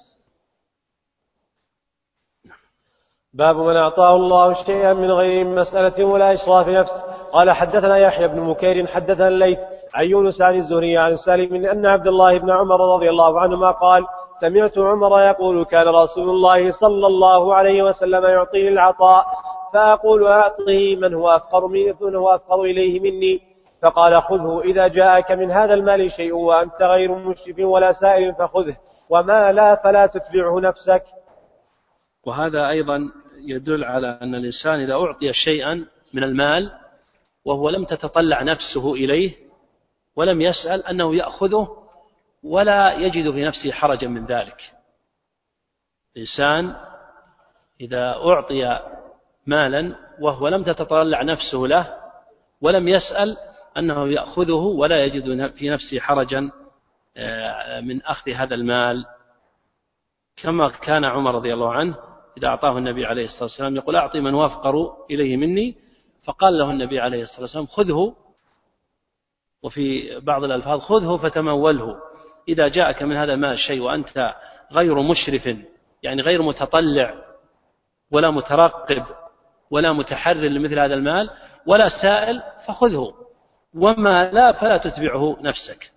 باب من أعطاه الله شيئا من غير مسألة ولا إشراف نفس. قال حدثنا يحيى بن بكير حدثنا الليث عن يونس عن الزهري عن سالم أن عبد الله بن عمر رضي الله عنهما قال سمعت عمر يقول كان رسول الله صلى الله عليه وسلم يعطيني العطاء فأقول أعطه من هو أفقر إليه مني، فقال خذه إذا جاءك من هذا المال شيء وأنت غير مشرف ولا سائل فخذه، وما لا فلا تتبعه نفسك. وهذا أيضا يدل على أن الإنسان إذا أعطي شيئا من المال وهو لم تتطلع نفسه إليه ولم يسأل أنه يأخذه ولا يجد في نفسه حرجا من ذلك. الإنسان إذا أعطي مالا وهو لم تتطلع نفسه له ولم يسأل أنه يأخذه ولا يجد في نفسه حرجا من أخذ هذا المال، كما كان عمر رضي الله عنه إذا أعطاه النبي عليه الصلاة والسلام يقول أعطي من هو أفقر إليه مني، فقال له النبي عليه الصلاة والسلام خذه، وفي بعض الألفاظ خذه فتموله إذا جاءك من هذا المال شيء وأنت غير مشرف، يعني غير متطلع ولا مترقب ولا متحرر لمثل هذا المال ولا سائل فخذه، وما لا فلا تتبعه نفسك.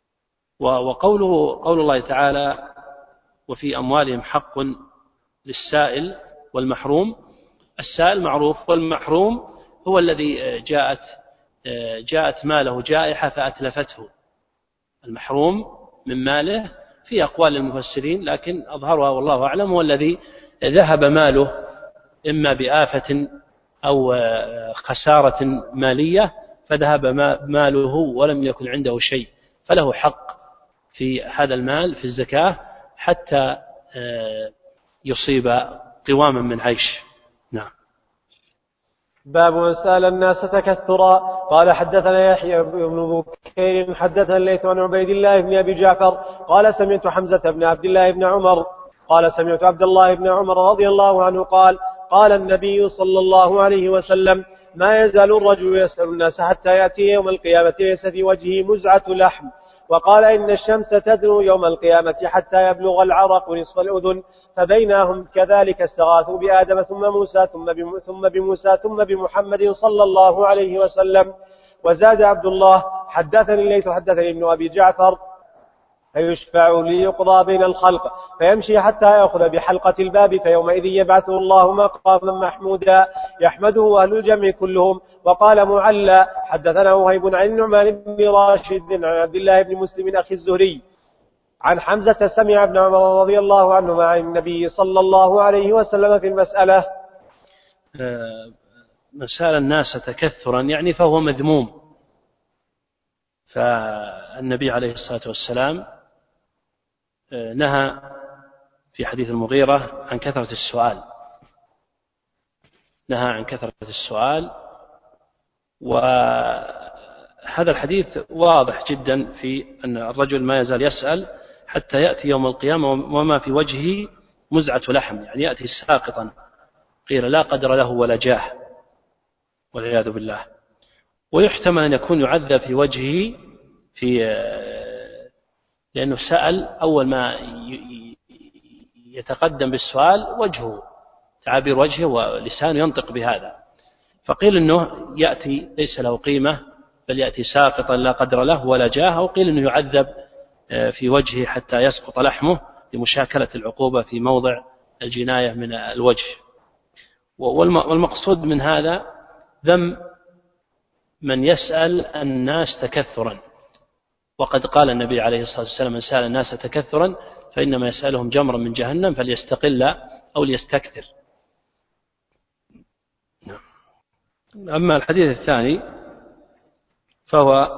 قول الله تعالى وفي أموالهم حق للسائل والمحروم، السائل معروف، والمحروم هو الذي جاءت ماله جائحة فأتلفته. المحروم من ماله في أقوال المفسرين، لكن أظهرها والله أعلم هو الذي ذهب ماله إما بآفة أو خسارة مالية فذهب ماله ولم يكن عنده شيء، فله حق في هذا المال في الزكاة حتى يصيب قواما من عيش. نعم. باب من سأل الناس تكثرا. قال حدثنا يحيى بن بكير حدثنا الليث عن عبيد الله بن أبي جعفر قال سمعت حمزة بن عبد الله بن عمر قال سمعت عبد الله بن عمر رضي الله عنه قال النبي صلى الله عليه وسلم ما يزال الرجل يسأل الناس حتى يأتي يوم القيامة ليس في وجهه مزعة لحم. وقال إن الشمس تدنو يوم القيامة حتى يبلغ العرق نصف الأذن، فبينهم كذلك استغاثوا بآدم ثم بموسى ثم بمحمد صلى الله عليه وسلم. وزاد عبد الله حدثني الليث حدثني ابن أبي جعفر فيشفع ليقضى بين الخلق فيمشي حتى يأخذ بحلقة الباب فيومئذ يبعثه الله مقاما محمودا يحمده أهل الجمع كلهم. وقال معلى حدثنا وهيب عن النعمان بن راشد عن عبد الله بن مسلم أخي الزهري عن حمزة سمع ابن عمر رضي الله عنهما عن النبي صلى الله عليه وسلم في المسألة. من سأل الناس تكثرا يعني فهو مذموم، فالنبي عليه الصلاة والسلام نهى في حديث المغيرة عن كثرة السؤال، نهى عن كثرة السؤال. وهذا الحديث واضح جدا في أن الرجل ما يزال يسأل حتى يأتي يوم القيامة وما في وجهه مزعة لحم، يعني يأتي ساقطا قيل لا قدر له ولا جاه والعياذ بالله. ويحتمل أن يكون يعذب في وجهه لأنه سأل أول ما يتقدم بالسؤال وجهه، تعابير وجهه ولسانه ينطق بهذا، فقيل أنه يأتي ليس له قيمة بل يأتي ساقطا لا قدر له ولا جاه، وقيل أنه يعذب في وجهه حتى يسقط لحمه لمشاكلة العقوبة في موضع الجناية من الوجه. والمقصود من هذا ذم من يسأل الناس تكثرا، وقد قال النبي عليه الصلاة والسلام من سأل الناس تكثرا فإنما يسألهم جمرا من جهنم فليستقل أو ليستكثر. أما الحديث الثاني فهو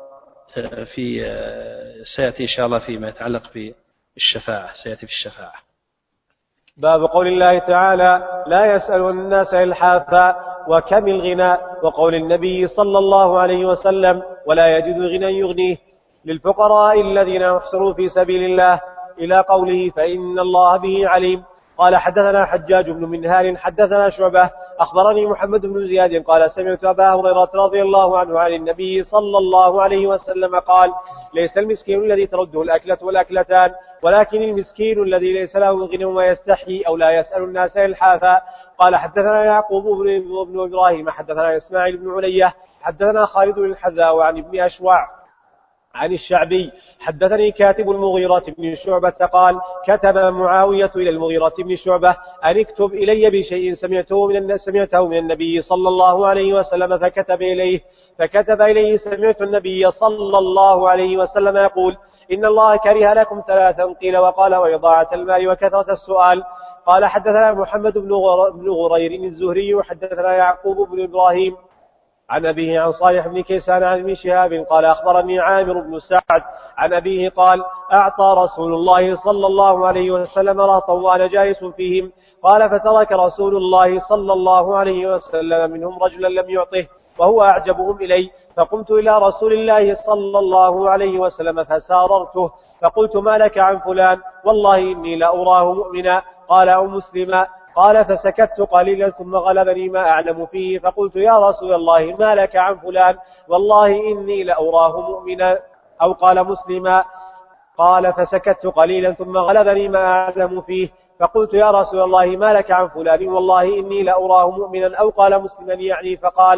سيأتي إن شاء الله فيما يتعلق بالشفاعة، سيأتي في الشفاعة. باب قول الله تعالى لا يسأل الناس إلحافا وكم الغنى، وقول النبي صلى الله عليه وسلم ولا يجد غنى يغنيه للفقراء الذين يحصروا في سبيل الله إلى قوله فإن الله به عليم. قال حدثنا حجاج بن منهال حدثنا شعبة أخبرني محمد بن زياد قال سمعت أبا هريرة رضي الله عنه عن النبي صلى الله عليه وسلم قال ليس المسكين الذي ترده الأكلة والأكلتان، ولكن المسكين الذي ليس له غنى ويستحي أو لا يسأل الناس إلحافا. قال حدثنا يعقوب بن إبراهيم حدثنا إسماعيل بن علية حدثنا خالد بن الحذاء وعن ابن أشوع عن الشعبي حدثني كاتب المغيرة بن شعبة قال كتب معاوية إلى المغيرة بن شعبة أن اكتب إلي بشيء سمعته من النبي صلى الله عليه وسلم، فكتب إليه سمعت النبي صلى الله عليه وسلم يقول إن الله كره لكم ثلاثا قيل وقال وإضاعة المال وكثرة السؤال. قال حدثنا محمد بن غرير الزهري حدثنا يعقوب بن إبراهيم عن أبيه عن صالح بن كيسان عن ابن شهاب قال أخبرني عامر بن سعد عن أبيه قال أعطى رسول الله صلى الله عليه وسلم رهطا وأنا جالس فيهم، قال فترك رسول الله صلى الله عليه وسلم منهم رجلا لم يعطه وهو أعجبهم إلي، فقمت إلى رسول الله صلى الله عليه وسلم فساررته فقلت ما لك عن فلان والله إني لأراه مؤمنا قال أو مسلما. قال فسكت قليلا ثم غلبني ما أعلم فيه فقلت يا رسول الله ما لك عن فلان والله إني لأراه مؤمنا أو قال مسلما. قال فسكت قليلا ثم غلبني ما أعلم فيه فقلت يا رسول الله ما لك عن فلان والله إني لأراه مؤمنا أو قال مسلما يعني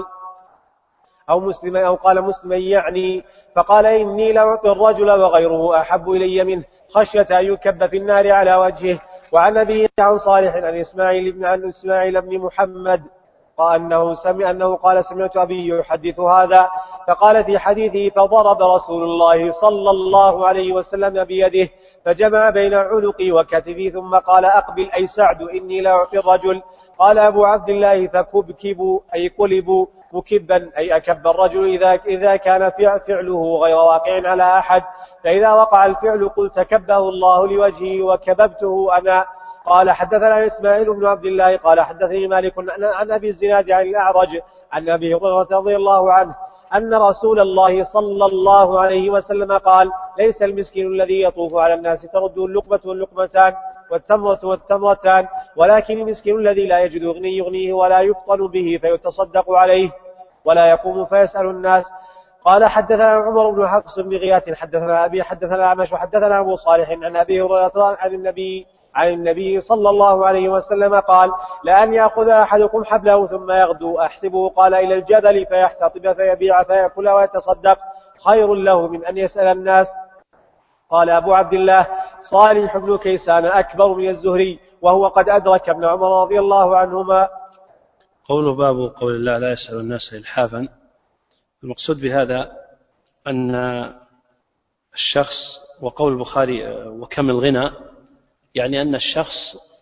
فقال إني لأعطي الرجل وغيره أحب إلي منه خشية أن يكب في النار على وجهه. وعن أبيه عن صالح عن إسماعيل بن محمد أنه قال سمعت أبي يحدث هذا فقال في حديثه فضرب رسول الله صلى الله عليه وسلم بيده فجمع بين عنقي وكتفي ثم قال أقبل أي سعد إني لا أعطي الرجل. قال أبو عبد الله فكبكبوا أي قلبوا مكبا أي أكب الرجل إذا كان فعله غير واقع على أحد فإذا وقع الفعل قلت كبه الله لوجهه وكببته أنا. قال حدثنا إسماعيل بن عبد الله قال حدثني مالك عن أبي الزناد عن الأعرج عن أبي هريرة رضي الله عنه أن رسول الله صلى الله عليه وسلم قال ليس المسكين الذي يطوف على الناس ترده اللقمة واللقمتان والتمرة والتمرتان ولكن المسكين الذي لا يجد يغنيه ولا يفطن به فيتصدق عليه ولا يقوم فيسأل الناس. قال حدثنا عمر بن حفص بن غياث حدثنا أبي حدثنا أعمش وحدثنا أبو صالح عن أبي هريرة عن النبي صلى الله عليه وسلم قال لأن يأخذ أحدكم حبله ثم يغدو أحسبه قال إلى الجبل فيحتطب فيبيع فيأكل ويتصدق خير له من أن يسأل الناس. قال أبو عبد الله صالح بن كيسان أكبر من الزهري وهو قد أدرك ابن عمر رضي الله عنهما. قول باب قول الله لا يسأل الناس إلحافا. المقصود بهذا أن الشخص وقول البخاري وكم الغنى يعني أن الشخص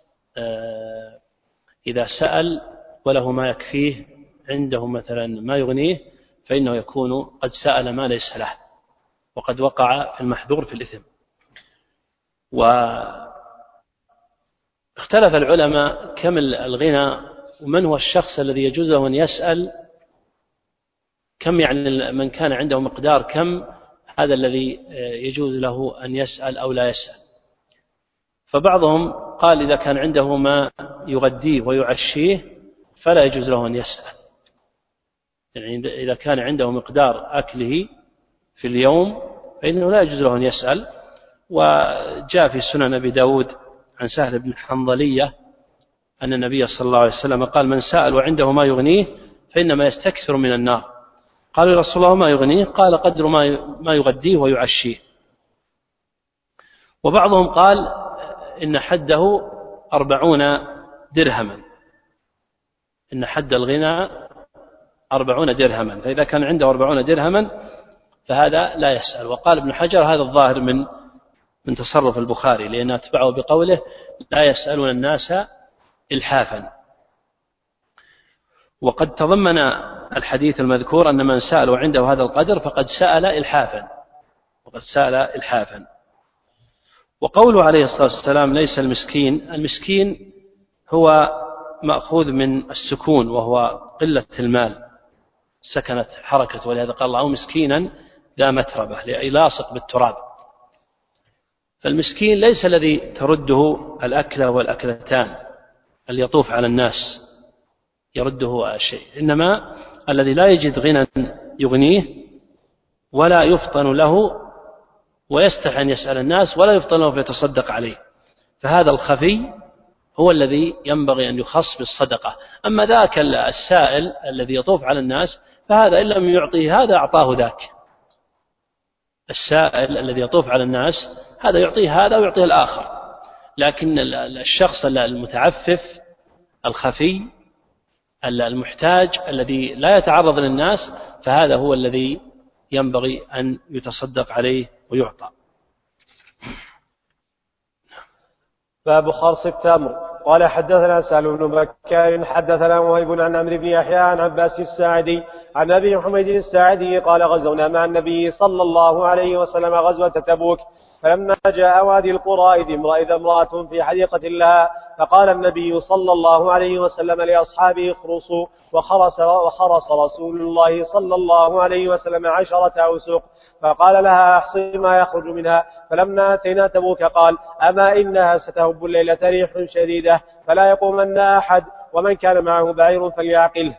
إذا سأل وله ما يكفيه عنده مثلا ما يغنيه فإنه يكون قد سأل ما ليس له وقد وقع في المحذور في الإثم. واختلف العلماء كم الغنى ومن هو الشخص الذي يجوز له أن يسأل كم يعني من كان عنده مقدار كم هذا الذي يجوز له أن يسأل أو لا يسأل. فبعضهم قال إذا كان عنده ما يغديه ويعشيه فلا يجوز له أن يسأل يعني إذا كان عنده مقدار أكله في اليوم فإنه لا يجوز له أن يسأل. وجاء في سنن أبي داود عن سهل بن حنظلية أن النبي صلى الله عليه وسلم قال من سأل وعنده ما يغنيه فإنما يستكثر من النار. قالوا يا رسول الله ما يغنيه قال قدر ما يغديه ويعشيه. وبعضهم قال إن حده 40 درهما إن حد الغنى 40 درهما فإذا كان عنده 40 درهما فهذا لا يسأل. وقال ابن حجر هذا الظاهر من تصرف البخاري لأنه أتبعه بقوله لا يسألون الناس إلحافا. وقد تضمن الحديث المذكور أن من سأل وعنده هذا القدر فقد سأل إلحافا. وقوله عليه الصلاة والسلام ليس المسكين هو مأخوذ من السكون وهو قلة المال سكنت حركة ولهذا قال الله مسكينا ذا متربة لأي لاصق بالتراب. فالمسكين ليس الذي ترده الأكلة والأكلتان اللي يطوف على الناس يرده شيء إنما الذي لا يجد غنى يغنيه ولا يفطن له ويستحي أن يسأل الناس ولا يفطن له فيتصدق عليه فهذا الخفي هو الذي ينبغي أن يخص بالصدقة. أما ذاك السائل الذي يطوف على الناس فهذا إن لم يعطيه هذا أعطاه ذاك. السائل الذي يطوف على الناس هذا يعطيه هذا ويعطيه الآخر. لكن الشخص المتعفف الخفي المحتاج الذي لا يتعرض للناس فهذا هو الذي ينبغي أن يتصدق عليه ويعطى. باب خرص التمر. قال حدثنا سالم بن بكار حدثنا وهيب عن عمرو بن يحيى عن عباس الساعدي عن أبي حميد الساعدي قال غزونا مع النبي صلى الله عليه وسلم غزوة تبوك فلما جاء وادي القرى إذ امرأة في حديقة لها فقال النبي صلى الله عليه وسلم لأصحابه اخرصوا وخرص رسول الله صلى الله عليه وسلم 10 أوسق فقال لها أحصي ما يخرج منها. فلما أتينا تبوك قال أما إنها ستهب الليلة ريح شديدة فلا يقومن أحد ومن كان معه بعير فليعقله.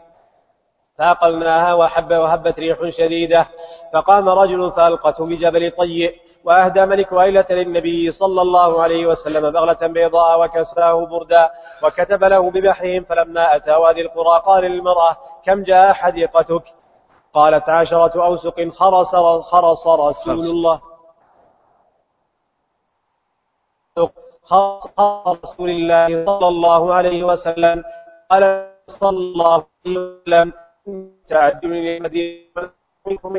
فأقلناها وهبت ريح شديدة فقام رجل فألقته بجبل طيء وأهدى ملك أيلة للنبي صلى الله عليه وسلم بغلة بيضاء وكساه بردا وكتب له ببحرهم. فلما أتى وادي القرى قال للمرأة كم جاء حديقتك؟ قالت 10 أوسق خرص رسول الله رسول الله صلى الله عليه وسلم. قال صلى الله عليه وسلم تعجل للمدينة منكم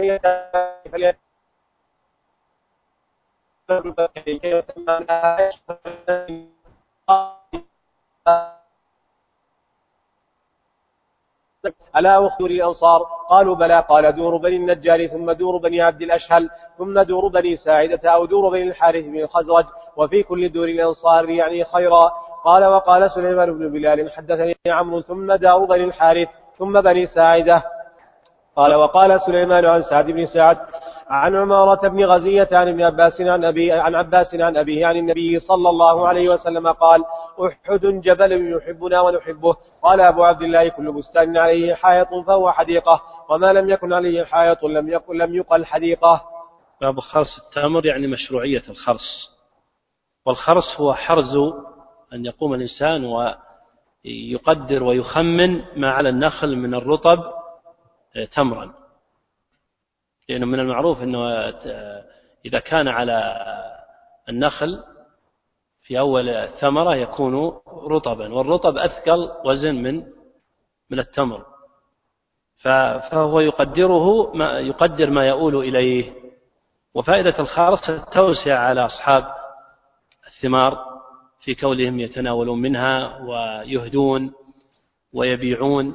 ألا أخبر الأنصار؟ قالوا بلى. قال دور بني النجار ثم دور بني عبد الأشهل ثم دور بني ساعدة أو دور بني الحارث بن الخزرج وفي كل دور الأنصار يعني خيرا. قال وقال سليمان بن بلال حدثني عمرو ثم دار بني الحارث ثم بني ساعدة. قال وقال سليمان عن سعد بن سعد عن عمارة بن غزية عن ابن عباس عن عباس عن أبيه عن النبي صلى الله عليه وسلم قال أحد جبل يحبنا ونحبه. قال أبو عبد الله كل بستان عليه حائط فهو حديقة وما لم يكن عليه حائط لم يقل حديقة. باب خرص التمر يعني مشروعية الخرص. والخرص هو حرز أن يقوم الإنسان ويقدر ويخمن ما على النخل من الرطب تمرا، لأنه من المعروف أنه إذا كان على النخل في أول الثمرة يكون رطبا، والرطب أثقل وزن من التمر، فهو يقدر ما يؤول إليه. وفائدة الخرص التوسع على أصحاب الثمار في كونهم يتناولون منها ويهدون ويبيعون.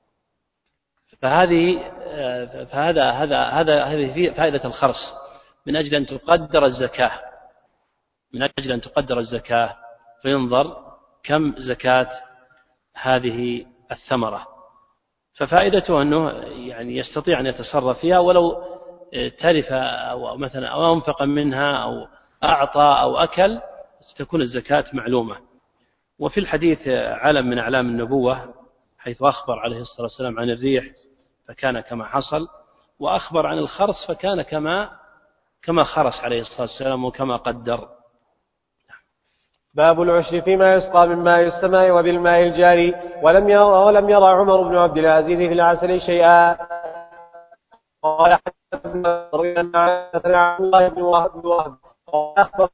هذه فائدة الخرص من أجل أن تقدر الزكاة فينظر كم زكاة هذه الثمرة. ففائدته أنه يعني يستطيع أن يتصرف فيها ولو تلف أو مثلا أو أنفق منها أو أعطى أو أكل ستكون الزكاة معلومة. وفي الحديث علم من أعلام النبوة، حيث أخبر عليه الصلاة والسلام عن الريح فكان كما حصل، وأخبر عن الخرص فكان كما خرص عليه الصلاة والسلام وكما قدر. باب العشر فيما يسقى من ماء السماء وبالماء الجاري. ولم يرى عمر بن عبد العزيز في العسل شيئا. قال حدثنا عبد الله بن وهب أخبر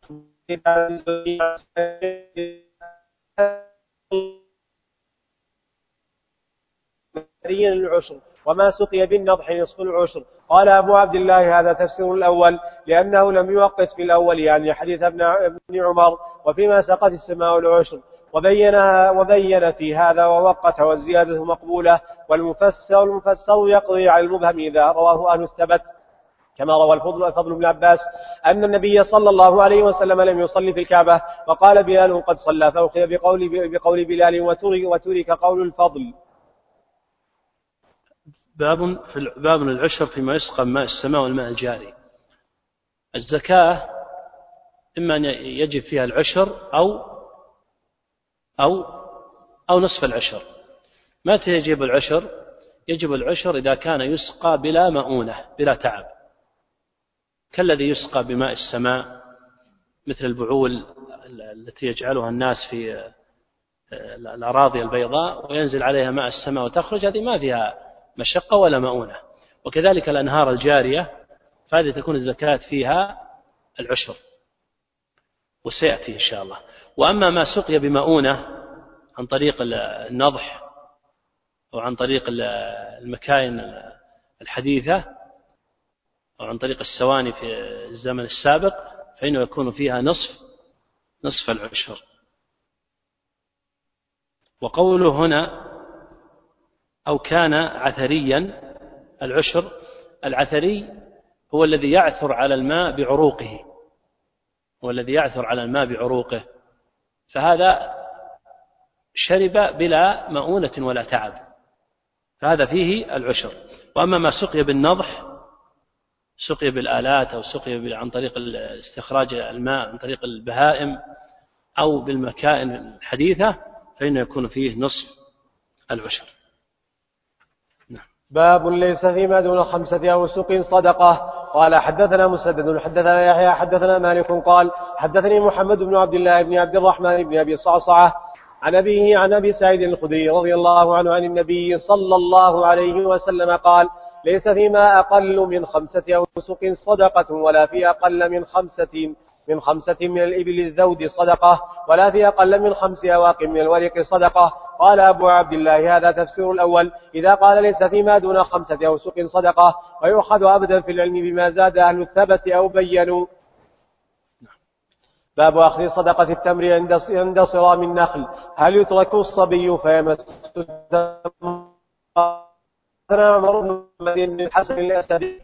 العشر وما سقي بالنضح نصف العشر. قال أبو عبد الله هذا تفسير الأول لأنه لم يوقت في الأول يعني حديث ابن عمر وفيما سقت السماء العشر، وبين في هذا ووقت والزيادة مقبولة. والمفسر يقضي على المبهم إذا رواه أهل الثبت، كما روى الفضل بن عباس أن النبي صلى الله عليه وسلم لم يصلي في الكعبة وقال بلال قد صلى، فأخذ بقول بلال وترك قول الفضل. باب العشر فيما يسقى من ماء السماء والماء الجاري. الزكاة إما أن يجب فيها العشر أو نصف العشر. متى يجب العشر؟ يجب العشر إذا كان يسقى بلا مؤونة بلا تعب، كالذي يسقى بماء السماء مثل البعول التي يجعلها الناس في الأراضي البيضاء وينزل عليها ماء السماء وتخرج، هذه ما فيها مشقة ولا مؤونة. وكذلك الأنهار الجارية فهذه تكون الزكاة فيها العشر، وسيأتي إن شاء الله. وأما ما سقي بمؤونة عن طريق النضح أو عن طريق المكاين الحديثة أو عن طريق السواني في الزمن السابق فإنه يكون فيها نصف العشر. وقوله هنا أو كان عثريا، العثري هو الذي يعثر على الماء بعروقه، فهذا شرب بلا مؤونة ولا تعب، فهذا فيه العشر. وأما ما سقي بالنضح، سقي بالآلات أو سقي عن طريق استخراج الماء عن طريق البهائم أو بالمكائن الحديثة فإنه يكون فيه نصف العشر. باب ليس فيما دون 5 أوسق صدقة. قال حدثنا مسدد حدثنا يحيى حدثنا مالك قال حدثني محمد بن عبد الله بن عبد الرحمن بن أبي صعصعة عن أبيه عن أبي سعيد الخدري رضي الله عنه عن النبي صلى الله عليه وسلم قال ليس فيما أقل من 5 أوسق صدقة ولا في أقل من خمسة من الإبل الذود صدقة ولا في أقل من 5 أواق من الورق صدقة. قال أبو عبد الله هذا تفسير الأول إذا قال ليس فيما دون 5 أوسق صدقة ويؤخذ أبدا في العلم بما زاد أهل الثبت أو بينوا. باب أخذ صدقة التمر عند صرام النخل. هل يترك الصبي فيمس عمر بن محمد الحسن الأسدي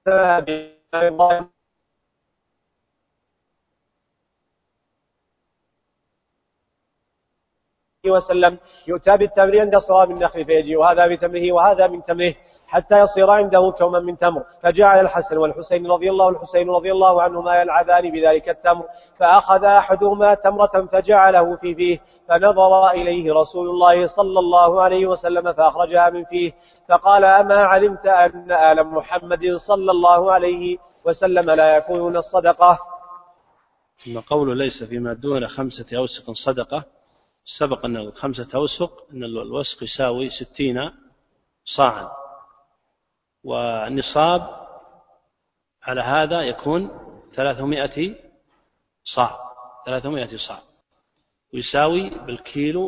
وسلم يؤتى بالتمر عند صرام النخل فيجيء هذا بتمره وهذا من تمره حتى يصير عنده كوما من تمر. فجعل الحسن والحسين رضي الله عنهما يلعبان بذلك التمر فأخذ أحدهما تمرة فجعله في فيه فنظر إليه رسول الله صلى الله عليه وسلم فأخرجها من فيه فقال أما علمت أن آل محمد صلى الله عليه وسلم لا يأكلون الصدقة. ثم قول ليس فيما دون 5 أوسق صدقة سبق أن 5 أوسق أن الوسق يساوي 60 صاعا والنصاب على هذا يكون 300 صاع ويساوي بالكيلو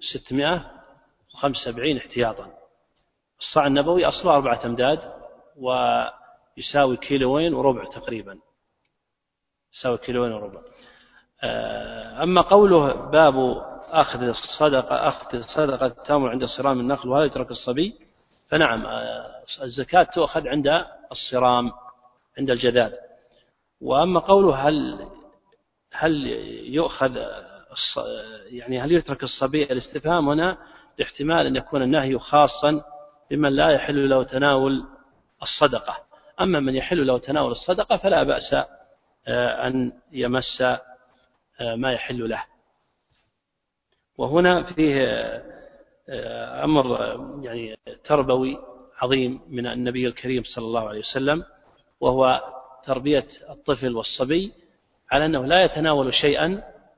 675 احتياطا. الصاع النبوي أصله 4 أمداد ويساوي 2.25 كيلو تقريبا يساوي 2.25 كيلو. أما قوله باب أخذ صدقة التمر عند صرام النخل وهل يترك الصبي فنعم الزكاة تؤخذ عند الصرام عند الجذاذ. وأما قوله هل يؤخذ يعني هل يترك الصبي الاستفهام هنا لاحتمال أن يكون النهي خاصا بمن لا يحل له تناول الصدقة. أما من يحل له تناول الصدقة فلا بأس أن يمس ما يحل له. وهنا فيه أمر يعني تربوي عظيم من النبي الكريم صلى الله عليه وسلم وهو تربية الطفل والصبي على أنه لا يتناول شيئا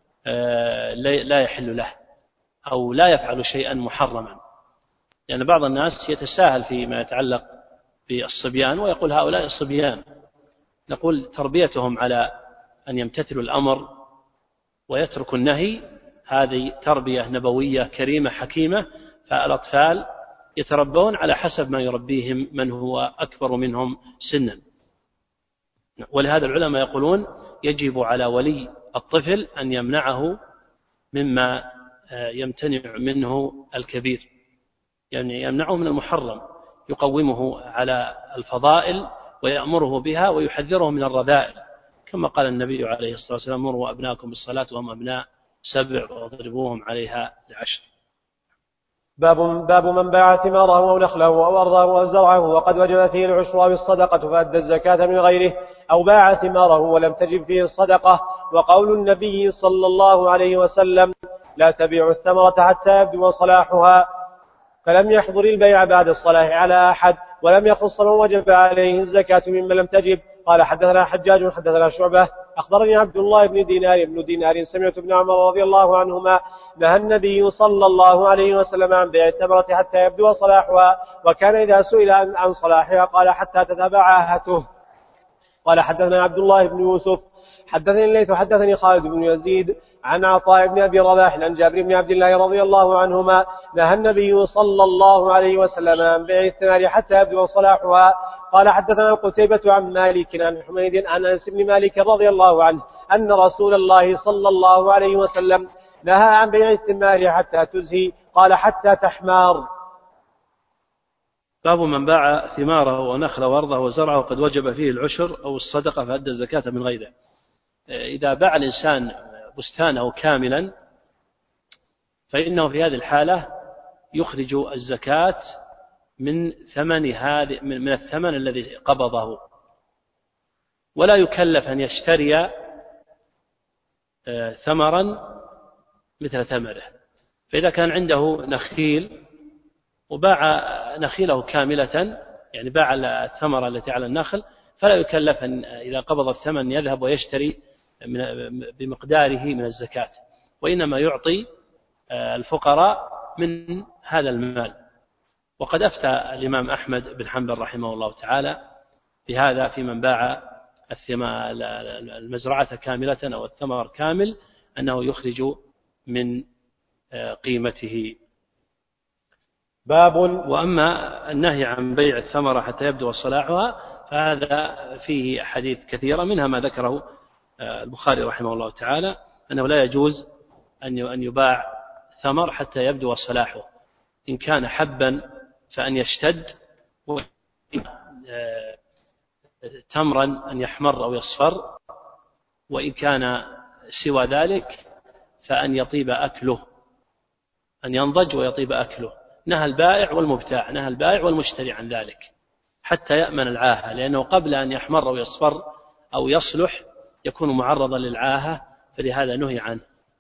لا يحل له أو لا يفعل شيئا محرما. لأن يعني بعض الناس يتساهل فيما يتعلق بالصبيان ويقول هؤلاء صبيان. نقول تربيتهم على أن يمتثلوا الأمر ويتركوا النهي هذه تربية نبوية كريمة حكيمة. فالأطفال يتربون على حسب ما يربيهم من هو أكبر منهم سنا. ولهذا العلماء يقولون يجب على ولي الطفل أن يمنعه مما يمتنع منه الكبير يعني يمنعه من المحرم يقومه على الفضائل ويأمره بها ويحذره من الرذائل كما قال النبي عليه الصلاة والسلام مروا أبناءكم بالصلاة وهم أبناء 7 واضربوهم عليها 10. باب من باع ثماره أو نخله أو أرضه أو زرعه وقد وجب فيه العشر أو الصدقة فأدى الزكاة من غيره أو باع ثماره ولم تجب فيه الصدقة. وقول النبي صلى الله عليه وسلم لا تبيع الثمرة حتى يبدو صلاحها فلم يحضر البيع بعد الصلاح على أحد ولم يخص من وجب عليه الزكاة ممن لم تجب. قال حدثنا حجاج حدثنا شعبة أخبرني عبد الله بن دينار سمعت ابن عمر رضي الله عنهما نهى النبي صلى الله عليه وسلم عن بيع الثمرة حتى يبدو صلاحها وكان إذا سئل عن صلاحها قال حتى تتبع آهته. قال حدثنا عبد الله بن يوسف حدثني الليث حدثني خالد بن يزيد عن عطاء بن أبي رباح عن جابر بن عبد الله رضي الله عنهما نهى النبي صلى الله عليه وسلم عن بيع الثمار حتى يبدو صلاحها. قال حدثنا قتيبة عن مالك عن حميد عن أنس بن مالك رضي الله عنه أن رسول الله صلى الله عليه وسلم نهى عن بيع الثمار حتى تزهي قال حتى تحمار. باب من باع ثماره ونخله وارضه وزرعه قد وجب فيه العشر أو الصدقة فأدى الزكاة من غيره. إذا باع الإنسان بستانه كاملا فإنه في هذه الحالة يخرج الزكاة من الثمن الذي قبضه ولا يكلف أن يشتري ثمرا مثل ثمره. فإذا كان عنده نخيل وباع نخيله كاملة، يعني باع الثمرة التي على النخل، فلا يكلف إذا قبض الثمن يذهب ويشتري بمقداره من الزكاة، وإنما يعطي الفقراء من هذا المال. وقد أفتى الإمام أحمد بن حنبل رحمه الله تعالى بهذا في من باع المزرعة كاملة أو الثمر كامل، أنه يخرج من قيمته. باب. وأما النهي عن بيع الثمرة حتى يبدو صلاحها فهذا فيه حديث كثيرة، منها ما ذكره البخاري رحمه الله تعالى أنه لا يجوز أن يباع ثمر حتى يبدو صلاحه، إن كان حبا فأن يشتد، تمرا أن يحمر أو يصفر، وإن كان سوى ذلك فأن يطيب أكله، أن ينضج ويطيب أكله. نهى البائع والمبتاع، نهى البائع والمشتري عن ذلك حتى يأمن العاهة، لأنه قبل أن يحمر أو يصفر أو يصلح يكون معرضا للعاهة، فلهذا نهي عنه.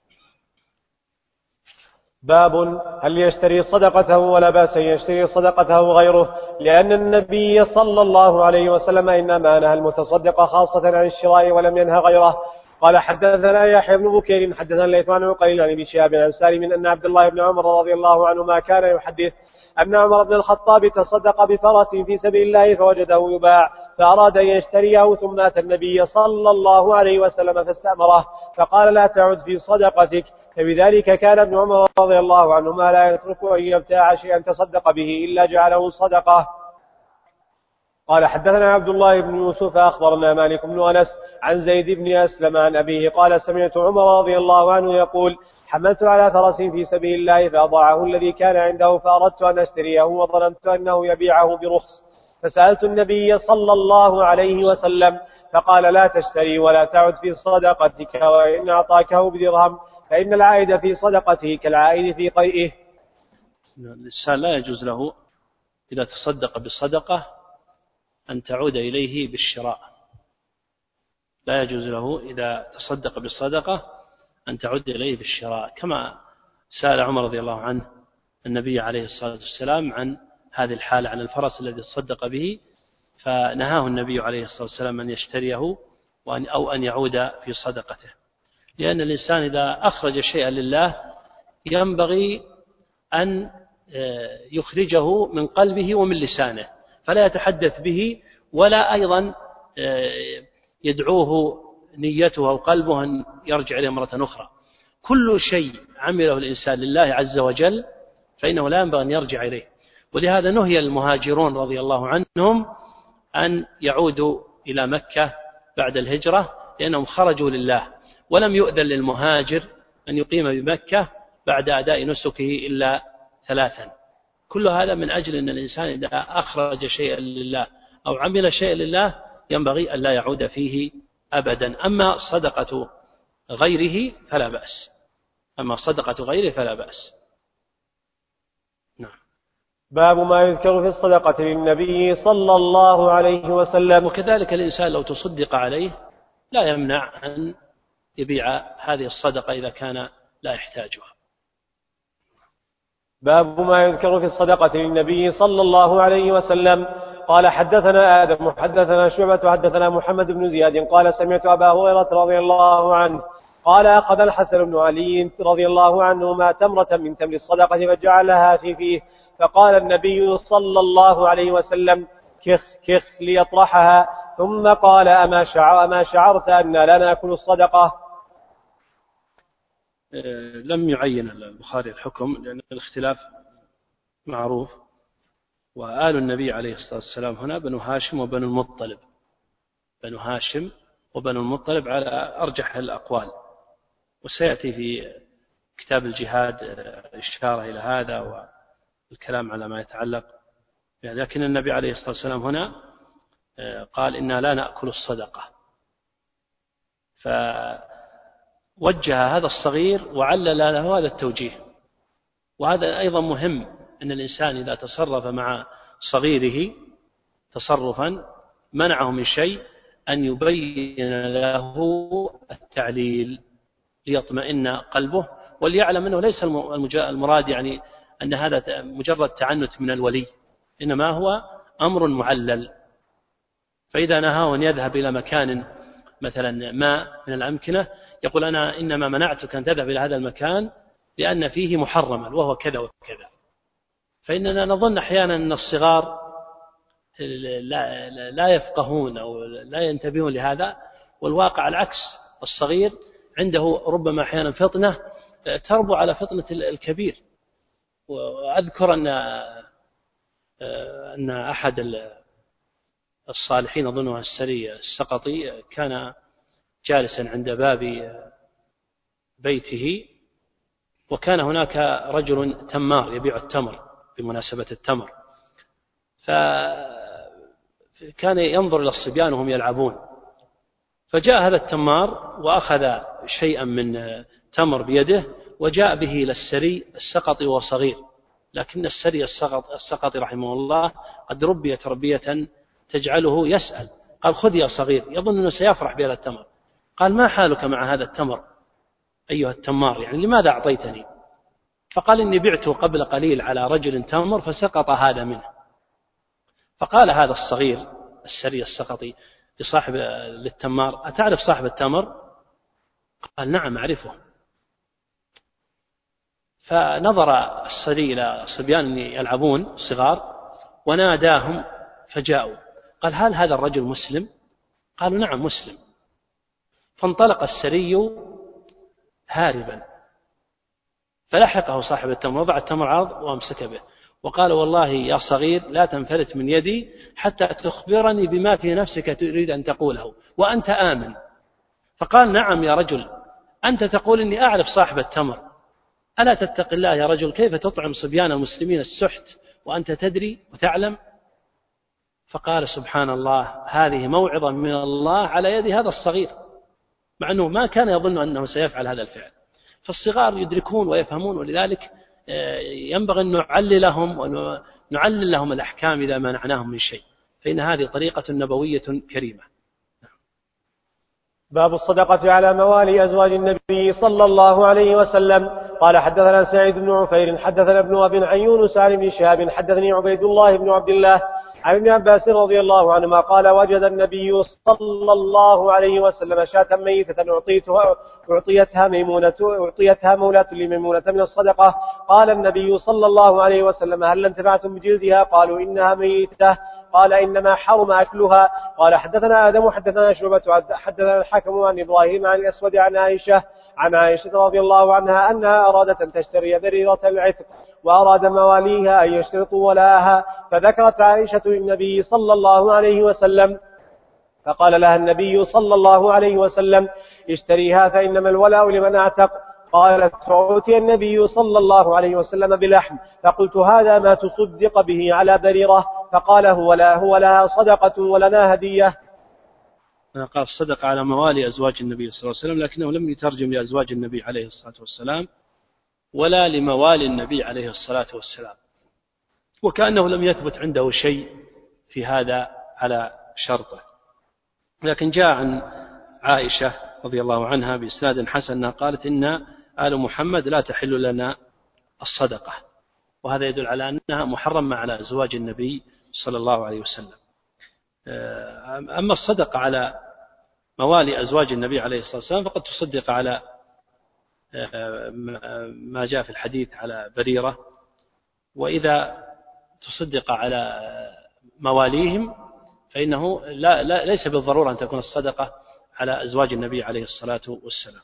باب. هل يشتري صدقته ولا بأس يشتري صدقته غيره؟ لأن النبي صلى الله عليه وسلم إنما نهى المتصدق خاصة عن الشراء ولم ينهى غيره. قال حدثنا يحيى بن بكير حدثنا الليث عن عقيل عن ابن شهاب عن سالم أن عبد الله بن عمر رضي الله عنهما كان يحدث أن عمر بن الخطاب تصدق بفرس في سبيل الله فوجده يباع فأراد أن يشتريه، ثم أتى النبي صلى الله عليه وسلم فاستأمره فقال لا تعد في صدقتك. فبذلك كان ابن عمر رضي الله عنهما لا يترك أن يبتاع شيئا تصدق به إلا جعله صدقة. قال حدثنا عبد الله بن يوسف أخبرنا مالك بن أنس عن زيد بن أسلم عن أبيه قال سمعت عمر رضي الله عنه يقول حملت على فرس في سبيل الله فأضاعه الذي كان عنده فأردت أن أشتريه وظننت أنه يبيعه برخص، فسألت النبي صلى الله عليه وسلم فقال لا تشتري ولا تعد في صدقتك، وإن أعطاكه بدرهم فإن العائد في صدقته كالعائد في قيئه. الإنسان لا يجوز له إذا تصدق بالصدقة أن تعود إليه بالشراء، لا يجوز له إذا تصدق بالصدقة أن تعود إليه بالشراء، كما سأل عمر رضي الله عنه النبي عليه الصلاة والسلام عن هذه الحالة، عن الفرس الذي تصدق به، فنهاه النبي عليه الصلاة والسلام أن يشتريه أو أن يعود في صدقته، لأن الإنسان إذا أخرج شيئا لله ينبغي أن يخرجه من قلبه ومن لسانه، فلا يتحدث به ولا أيضا يدعوه نيته أو قلبه أن يرجع إليه مرة أخرى. كل شيء عمله الإنسان لله عز وجل فإنه لا ينبغي أن يرجع إليه، ولهذا نهي المهاجرون رضي الله عنهم أن يعودوا إلى مكة بعد الهجرة، لأنهم خرجوا لله، ولم يؤذن للمهاجر أن يقيم بمكة بعد أداء نسكه إلا 3. كل هذا من أجل أن الإنسان إذا أخرج شيئا لله أو عمل شيئا لله ينبغي أن لا يعود فيه أبدا. أما صدقة غيره فلا بأس، أما صدقة غيره فلا بأس. نعم. باب ما يذكر في الصدقة للنبي صلى الله عليه وسلم. وكذلك الإنسان لو تصدق عليه لا يمنع أن يبيع هذه الصدقة إذا كان لا يحتاجها. باب ما يذكر في الصدقة للنبي صلى الله عليه وسلم. قال حدثنا آدم حدثنا شعبة حدثنا محمد بن زياد قال سمعت أبا هريرة رضي الله عنه قال أخذ الحسن بن علي رضي الله عنهما تمرة من تمر الصدقة فجعلها في فيه، فقال النبي صلى الله عليه وسلم كخ كخ ليطرحها، ثم قال أما شعرت أن لا نأكل الصدقة؟ لم يعين البخاري الحكم لأن الاختلاف معروف، وآل النبي عليه الصلاة والسلام هنا بنو هاشم وبنو المطلب، بنو هاشم وبنو المطلب على أرجح الأقوال، وسيأتي في كتاب الجهاد إشارة إلى هذا والكلام على ما يتعلق، لكن النبي عليه الصلاة والسلام هنا قال إنا لا نأكل الصدقة، فوجه هذا الصغير وعلل له هذا التوجيه. وهذا أيضا مهم، أن الإنسان إذا تصرف مع صغيره تصرفا منعه من شيء أن يبين له التعليل ليطمئن قلبه، وليعلم أنه ليس المراد يعني أن هذا مجرد تعنت من الولي، إنما هو أمر معلل. فإذا نهاه أن يذهب إلى مكان مثلا ما من الأمكنة يقول أنا إنما منعتك أن تذهب إلى هذا المكان لأن فيه محرما وهو كذا وكذا. فإننا نظن أحيانا أن الصغار لا يفقهون أو لا ينتبهون لهذا، والواقع العكس. الصغير عنده ربما أحيانا فطنة تربو على فطنة الكبير. وأذكر أن أحد الصالحين أظنه السري السقطي كان جالسا عند باب بيته، وكان هناك رجل تمار يبيع التمر بمناسبة التمر، فكان ينظر إلى الصبيان وهم يلعبون، فجاء هذا التمار وأخذ شيئا من تمر بيده وجاء به إلى السري السقطي وهو صغير. لكن السري السقطي رحمه الله قد ربي تربية تجعله يسأل، قال خذ يا صغير، يظن أنه سيفرح بهذا التمر. قال ما حالك مع هذا التمر أيها التمار، يعني لماذا أعطيتني؟ فقال إني بعته قبل قليل على رجل تمر فسقط هذا منه. فقال هذا الصغير السري السقطي للتمار أتعرف صاحب التمر؟ قال نعم أعرفه. فنظر السري إلى الصبيان يلعبون صغار وناداهم فجاءوا، قال هل هذا الرجل مسلم؟ قالوا نعم مسلم. فانطلق السري هاربا، فلحقه صاحب التمر وضع التمر عرض وامسك به وقال والله يا صغير لا تنفلت من يدي حتى تخبرني بما في نفسك تريد أن تقوله وأنت آمن. فقال نعم يا رجل، أنت تقول إني أعرف صاحب التمر، ألا تتق الله يا رجل؟ كيف تطعم صبيان المسلمين السحت وأنت تدري وتعلم؟ فقال سبحان الله هذه موعظة من الله على يد هذا الصغير، مع أنه ما كان يظن أنه سيفعل هذا الفعل. فالصغار يدركون ويفهمون، ولذلك ينبغي أن نعلل لهم الأحكام إذا منعناهم من شيء، فإن هذه طريقة نبوية كريمة. باب الصدقة على موالي أزواج النبي صلى الله عليه وسلم. قال حدثنا سعيد بن عفير حدثنا ابن أبي عن يونس عن ابن شهاب حدثني عبيد الله بن عبد الله عن ابن عباس رضي الله عنهما قال وجد النبي صلى الله عليه وسلم شاة ميتة أعطيتها مولاة لميمونة من الصدقة. قال النبي صلى الله عليه وسلم هل انتفعتم بجلدها؟ قالوا إنها ميتة. قال إنما حرم أكلها. قال حدثنا آدم حدثنا شعبة حدثنا الحكم عن إبراهيم عن الأسود عن عائشة رضي الله عنها أنها أرادت أن تشتري بريرة العتق وأراد مواليها أن يشترطوا ولاءها، فذكرت عائشة للنبي صلى الله عليه وسلم، فقال لها النبي صلى الله عليه وسلم اشتريها فإنما الولاء لمن أعتق. قالت فأتي النبي صلى الله عليه وسلم بلحم، فقلت هذا ما تصدق به على بريرة؟ فقال هو لها صدقة ولنا هدية. قال الصدق على موالي أزواج النبي صلى الله عليه وسلم، لكنه لم يترجم لأزواج النبي عليه الصلاة والسلام ولا لموالي النبي عليه الصلاة والسلام، وكأنه لم يثبت عنده شيء في هذا على شرطه. لكن جاء عن عائشة رضي الله عنها بإسناد حسن قالت إن آل محمد لا تحل لنا الصدقة، وهذا يدل على أنها محرمة على أزواج النبي صلى الله عليه وسلم. أما الصدقة على موالي أزواج النبي عليه الصلاة والسلام فقد تصدق على ما جاء في الحديث على بريرة، وإذا تصدق على مواليهم فإنه ليس بالضرورة أن تكون الصدقة على أزواج النبي عليه الصلاة والسلام.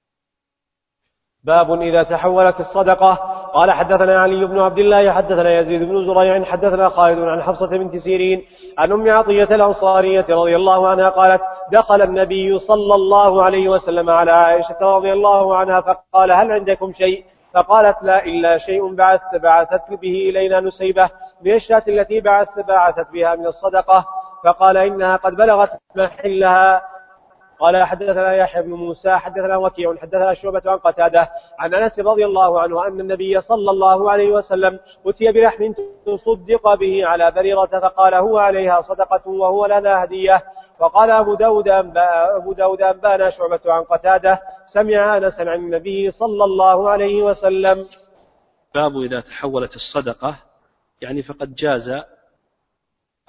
باب إذا تحولت الصدقة. قال حدثنا علي بن عبد الله حدثنا يزيد بن زريع حدثنا خالد عن حفصة بنت سيرين عن أم عطية الأنصارية رضي الله عنها قالت دخل النبي صلى الله عليه وسلم على عائشة رضي الله عنها فقال هل عندكم شيء؟ فقالت لا إلا شيء بعثت به إلينا نسيبة من الشاة التي بعثت بها من الصدقة. فقال إنها قد بلغت محلها. قال حدثنا يحيى بن موسى حدثنا وكيع حدثنا شعبة عن قتادة عن أنس رضي الله عنه أن النبي صلى الله عليه وسلم أتي بلحم تصدق به على بريرة فقال هو عليها صدقة وهو لنا هدية. وقال أبو داود أنبانا شعبة عن قتادة سمع أنسا عن النبي صلى الله عليه وسلم. باب إذا تحولت الصدقة، يعني فقد جاز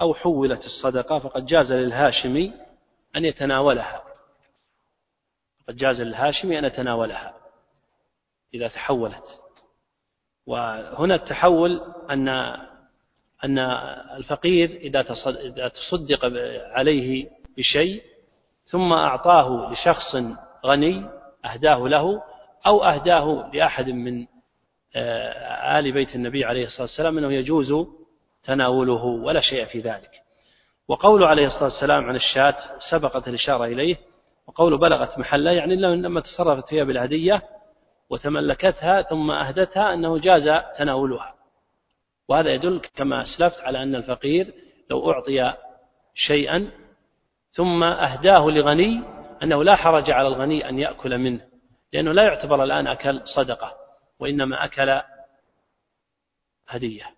أو حولت الصدقة فقد جاز للهاشمي أن يتناولها، فقد جاز للهاشمي أن يتناولها إذا تحولت. وهنا التحول أن الفقير إذا تصدق عليه بشيء ثم أعطاه لشخص غني أهداه له أو أهداه لأحد من آل بيت النبي عليه الصلاة والسلام أنه يجوز تناوله ولا شيء في ذلك. وقوله عليه الصلاة والسلام عن الشاة سبقت الإشارة إليه، وقوله بلغت محله يعني لما تصرفت هي بالهدية وتملكتها ثم أهدتها أنه جاز تناولها. وهذا يدل كما أسلفت على أن الفقير لو أعطي شيئا ثم أهداه لغني أنه لا حرج على الغني أن يأكل منه، لأنه لا يعتبر الآن أكل صدقة وإنما أكل هدية.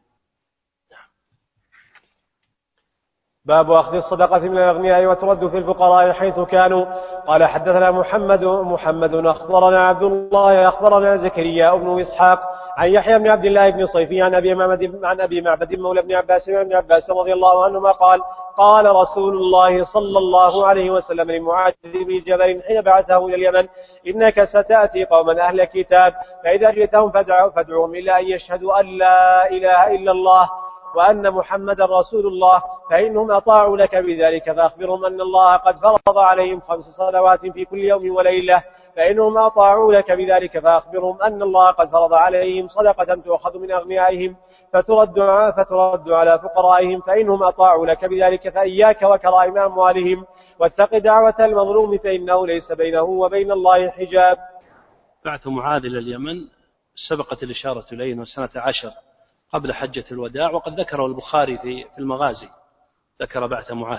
باب أخذ الصدقة من الأغنياء وترد في الفقراء حيث كانوا. قال حدثنا محمد أخبرنا عبد الله أخبرنا زكريا بن إسحاق عن يحيى بن عبد الله بن صيفي عن أبي معبد مولى ابن عباس رضي الله عنهما قال قال رسول الله صلى الله عليه وسلم لمعاذ بن جبل حين بعثه إلى اليمن إنك ستأتي قوما أهل كتاب فإذا جئتهم فادعوهم إلى أن يشهدوا أن لا إله إلا الله وأن محمد رسول الله فإنهم أطاعوا لك بذلك فأخبرهم أن الله قد فرض عليهم 5 صلوات في كل يوم وليلة فإنهم أطاعوا لك بذلك فأخبرهم أن الله قد فرض عليهم صدقة تؤخذ من أغنيائهم فترد على فقرائهم فإنهم أطاعوا لك بذلك فإياك وكرائم أموالهم واتق دعوة المظلوم فإنه ليس بينه وبين الله حجاب. بعث معاذ إلى اليمن سبقت الإشارة إليه سنة 10 قبل حجة الوداع، وقد ذكره البخاري في المغازي، ذكر بعث معاذ.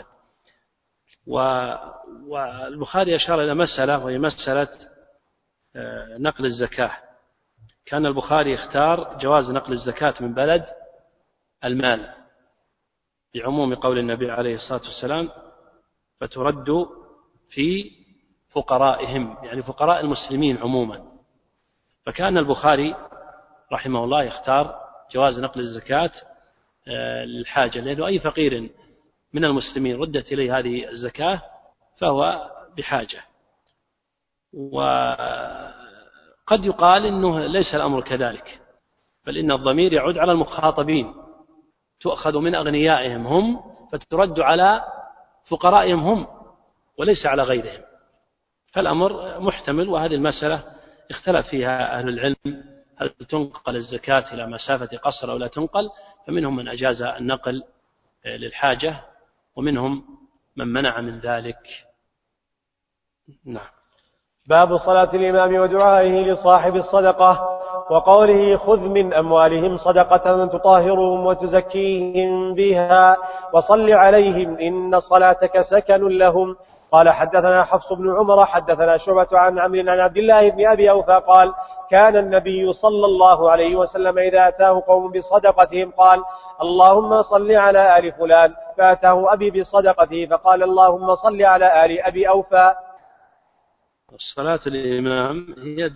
والبخاري أشار إلى مسألة وهي مسألة نقل الزكاة. كان البخاري اختار جواز نقل الزكاة من بلد المال بعموم قول النبي عليه الصلاة والسلام فترد في فقرائهم، يعني فقراء المسلمين عموما. فكان البخاري رحمه الله يختار جواز نقل الزكاة للحاجة، لأنه أي فقير من المسلمين ردت إليه هذه الزكاة فهو بحاجة. وقد يقال إنه ليس الأمر كذلك، بل إن الضمير يعود على المخاطبين، تؤخذ من أغنيائهم هم فترد على فقرائهم هم وليس على غيرهم. فالأمر محتمل، وهذه المسألة اختلف فيها أهل العلم، هل تنقل الزكاة إلى مسافة قصر أو لا تنقل؟ فمنهم من أجاز النقل للحاجة ومنهم من منع من ذلك. نعم. باب صلاة الإمام ودعائه لصاحب الصدقة وقوله خذ من أموالهم صدقة تطهرهم وتزكيهم بها وصل عليهم إن صلاتك سكن لهم. قال حدثنا حفص بن عمر حدثنا شعبة عن عمرو عن عبد الله بن أبي أوفى قال كان النبي صلى الله عليه وسلم إذا أتاه قوم بصدقتهم قال اللهم صل على آل فلان، فأتاه أبي بصدقته فقال اللهم صل على آل أبي أوفى. الصلاة الإمام هي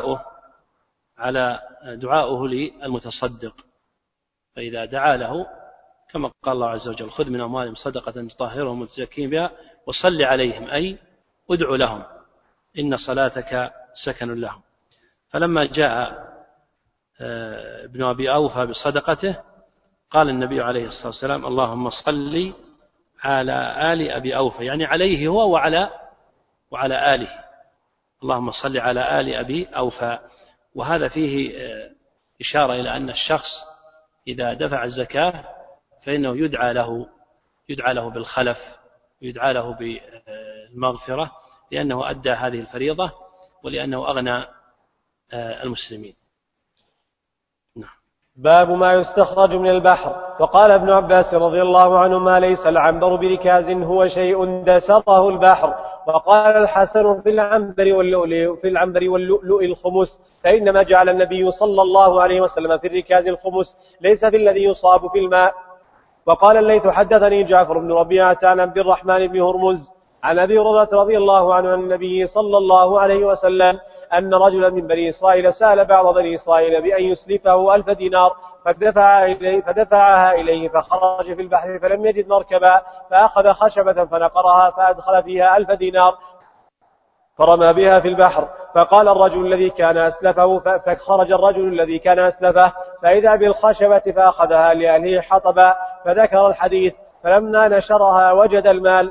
دعاؤه للمتصدق، فإذا دعا له كما قال الله عز وجل خذ من أموالهم صدقة تطهرهم وتزكيهم بها وصل عليهم، أي ادعو لهم إن صلاتك سكن لهم. فلما جاء ابن أبي أوفى بصدقته قال النبي عليه الصلاة والسلام اللهم صل على آل أبي أوفى، يعني عليه هو وعلى آله، اللهم صل على آل أبي أوفى. وهذا فيه إشارة إلى أن الشخص إذا دفع الزكاة فإنه يدعى له بالخلف، يدعى له بالمغفرة، لأنه أدى هذه الفريضة ولأنه أغنى المسلمين. نعم. باب ما يستخرج من البحر. وقال ابن عباس رضي الله عنهما ليس العنبر بركاز هو شيء دسره البحر. وقال الحسن في العنبر واللؤلؤ الخمس، فإنما جعل النبي صلى الله عليه وسلم في الركاز الخمس ليس في الذي يصاب في الماء. وقال الليث حدثني جعفر بن ربيعة عن عبد الرحمن بن هرمز عن أبي هريرة رضي الله عنه عن النبي صلى الله عليه وسلم أن رجلا من بني إسرائيل سأل بعض بني إسرائيل بأن يسلفه 1000 دينار فدفعها إليه فخرج في البحر فلم يجد مركبا فأخذ خشبة فنقرها فأدخل فيها 1000 دينار فرمى بها في البحر فقال الرجل الذي كان أسلفه فخرج الرجل الذي كان أسلفه فإذا بالخشبة فأخذها لأهله حطبا فذكر الحديث فلما نشرها وجد المال.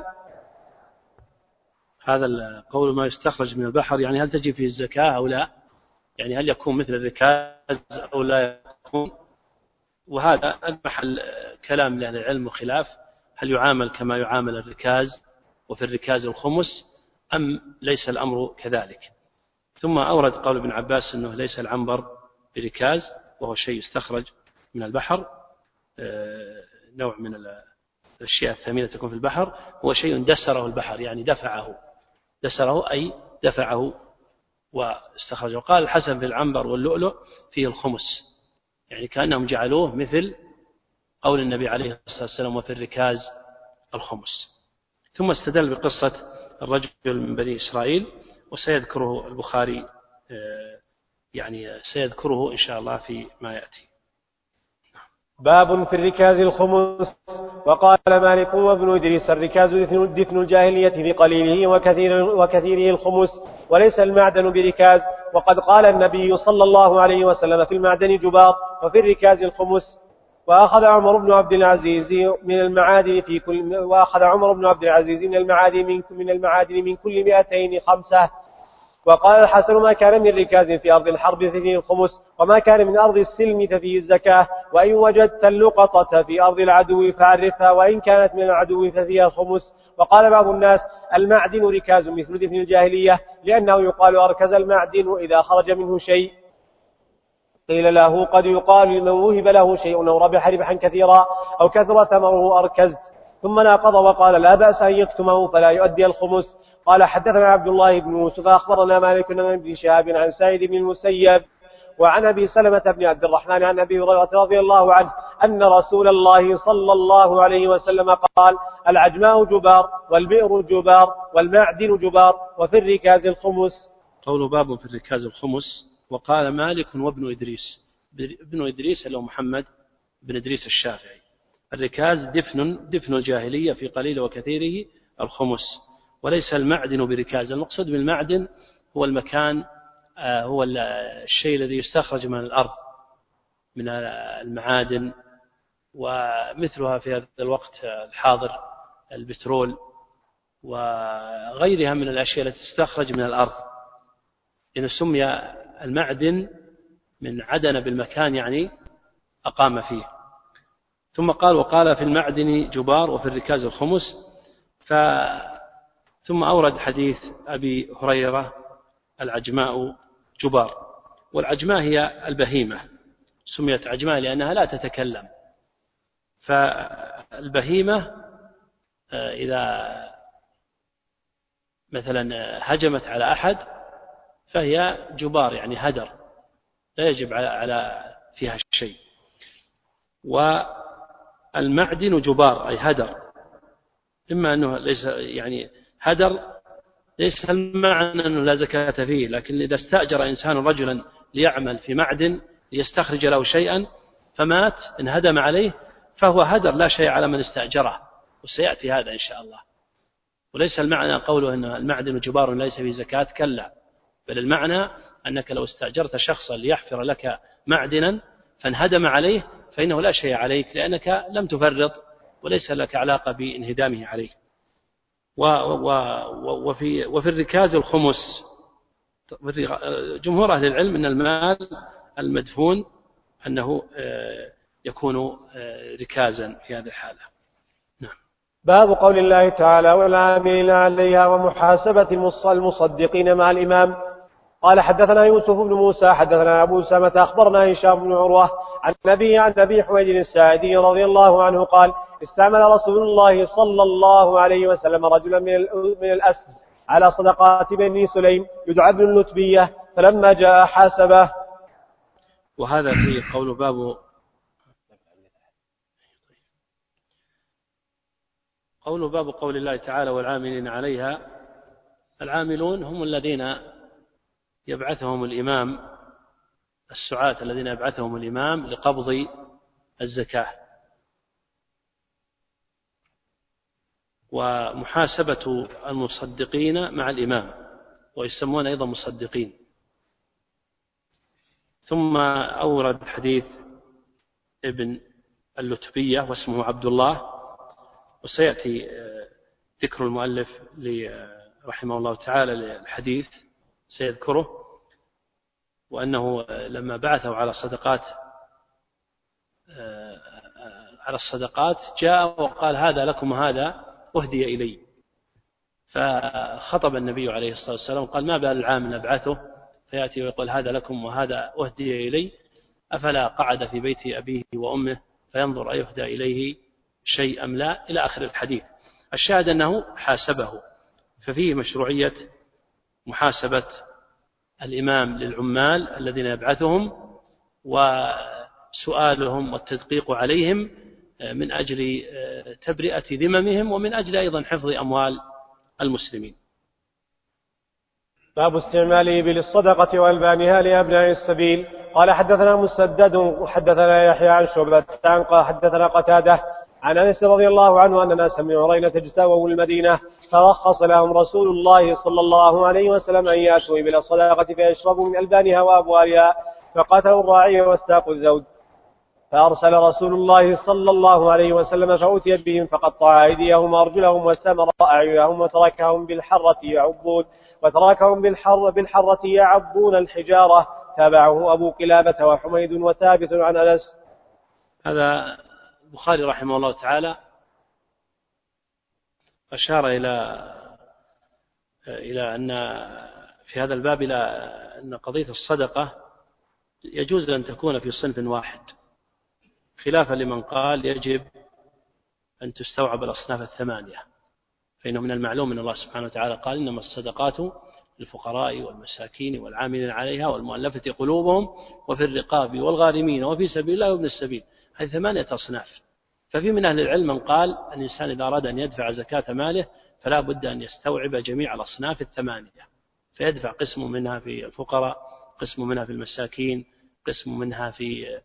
هذا القول ما يستخرج من البحر يعني هل تجب فيه الزكاة أو لا؟ يعني هل يكون مثل الركاز أو لا يكون؟ وهذا المحل كلام لأهل العلم وخلاف هل يعامل كما يعامل الركاز وفي الركاز الخمس أم ليس الأمر كذلك. ثم أورد قول ابن عباس أنه ليس العنبر بركاز وهو شيء يستخرج من البحر، نوع من الأشياء الثمينة تكون في البحر، هو شيء دسره البحر يعني دسره أي دفعه واستخرجه. قال الحسن في العنبر واللؤلؤ فيه الخمس، يعني كأنهم جعلوه مثل قول النبي عليه الصلاة والسلام وفي الركاز الخمس. ثم استدل بقصة الرجل من بني إسرائيل وسيذكره البخاري، يعني سيذكره إن شاء الله في ما يأتي. باب في الركاز الخمس. وقال مالك وابن إدريس الركاز دفن الجاهلية بقليله وكثيره الخمس وليس المعدن بركاز. وقد قال النبي صلى الله عليه وسلم في المعدن جبار وفي الركاز الخمس. وأخذ عمر بن عبد العزيز من المعادن من كل 200 5. وقال الحسن ما كان من ركاز في أرض الحرب ففيه الخمس وما كان من أرض السلم ففيه الزكاة وإن وجدت اللقطة في أرض العدو فعرفها وإن كانت من العدو ففيها الخمس. وقال بعض الناس المعدن ركاز مثل دفن الجاهلية لأنه يقال أركز المعدن إذا خرج منه شيء. قيل له قد يقال لمن وهب له شيء أو ربح ربحا كثيرا أو كثر ثمره أركزت. ثم ناقض وقال لا بأس أن يكتمه فلا يؤدي الخمس. قال حدثنا عبد الله بن يوسف أخبرنا مالك بن ابن شهاب عن سعيد بن المسيب وعن أبي سلمة بن عبد الرحمن عن أبي هريرة رضي الله عنه أن رسول الله صلى الله عليه وسلم قال العجماء جبار والبئر جبار والمعدن جبار وفي الركاز الخمس. قول باب في الركاز الخمس. وقال مالك وابن إدريس، ابن إدريس اللي هو محمد بن إدريس الشافعي. الركاز دفن الجاهلية في قليل وكثيره الخمس وليس المعدن بركاز. المقصود بالمعدن هو المكان، هو الشيء الذي يستخرج من الأرض من المعادن، ومثلها في هذا الوقت الحاضر البترول وغيرها من الأشياء التي تستخرج من الأرض، إن سمي المعدن من عدن بالمكان يعني أقام فيه. ثم قال وقال في المعدن جبار وفي الركاز الخمس. ثم أورد حديث أبي هريرة العجماء جبار. والعجماء هي البهيمة، سميت عجماء لأنها لا تتكلم. فالبهيمة إذا مثلا هجمت على أحد فهي جبار يعني هدر، لا يجب على فيها شيء. والمعدن جبار أي هدر، إما أنه ليس يعني هدر ليس المعنى أنه لا زكاة فيه، لكن إذا استأجر إنسان رجلا ليعمل في معدن ليستخرج له شيئا فمات انهدم عليه فهو هدر لا شيء على من استأجره، وسيأتي هذا إن شاء الله. وليس المعنى قوله أن المعدن جبار ليس فيه زكاة، كلا، بل المعنى أنك لو استأجرت شخصا ليحفر لك معدنا فانهدم عليه فإنه لا شيء عليك لأنك لم تفرط وليس لك علاقة بانهدامه عليه. وفي الركاز الخمس. جمهور أهل العلم أن المال المدفون أنه يكون ركازا في هذه الحالة. نعم. باب قول الله تعالى والعاملين عليها ومحاسبة المصدقين مع الإمام. قال حدثنا يوسف بن موسى حدثنا أبو سامة أخبرنا هشام بن عروة عن أبي حميد الساعدي رضي الله عنه قال استعمل رسول الله صلى الله عليه وسلم رجلا من الأسد على صدقات بني سليم يدعى ابن اللتبية فلما جاء حاسبه. وهذا في قول باب قول الله تعالى والعاملين عليها. العاملون هم الذين يبعثهم الإمام، السعاة الذين يبعثهم الإمام لقبض الزكاة، ومحاسبة المصدقين مع الإمام، ويسمون أيضا مصدقين. ثم أورد حديث ابن اللتبية واسمه عبد الله، وسيأتي ذكر المؤلف رحمه الله تعالى للحديث سيذكره، وأنه لما بعثه على الصدقات جاء وقال هذا لكم وهذا أهدي إلي، فخطب النبي عليه الصلاة والسلام وقال ما بال العام نبعثه فيأتي ويقول هذا لكم وهذا أهدي إلي، أفلا قعد في بيت أبيه وأمه فينظر أيهدى إليه شيء أم لا، إلى آخر الحديث. الشاهد أنه حاسبه، ففيه مشروعية محاسبة الإمام للعمال الذين يبعثهم، وسؤالهم والتدقيق عليهم من أجل تبرئة ذممهم، ومن أجل أيضا حفظ أموال المسلمين. باب استعمال إبل الصدقة وألبانها لأبناء السبيل. قال حدثنا مسدد وحدثنا يحيى عن شعبة قال حدثنا قتادة عن أنس رضي الله عنه أن ناسا من عرينة اجتاووا المدينة فرخص لهم رسول الله صلى الله عليه وسلم أن يأتوا إبل الصدقة فيشربوا من ألبانها وأبوالها، فقتلوا الراعي واستاقوا الزوج، فأرسل رسول الله صلى الله عليه وسلم فأتي بهم فقطع أيديهم وأرجلهم وسمر أعينهم وتركهم بالحرة يعضون الحجارة. تابعه أبو قلابة وحميد وثابت عن أنس. هذا البخاري رحمه الله تعالى أشار إلى أن في هذا الباب إلى أن قضية الصدقة يجوز أن تكون في صنف واحد، خلافا لمن قال يجب أن تستوعب الأصناف الثمانية، فإنه من المعلوم أن الله سبحانه وتعالى قال إنما الصدقات للفقراء والمساكين والعاملين عليها والمؤلفة قلوبهم وفي الرقاب والغارمين وفي سبيل الله وابن السبيل. هذه 8 أصناف. ففي من أهل العلم من قال الإنسان إذا أراد أن يدفع زكاة ماله فلا بد أن يستوعب جميع الأصناف 8، فيدفع قسم منها في الفقراء، قسم منها في المساكين، قسم منها في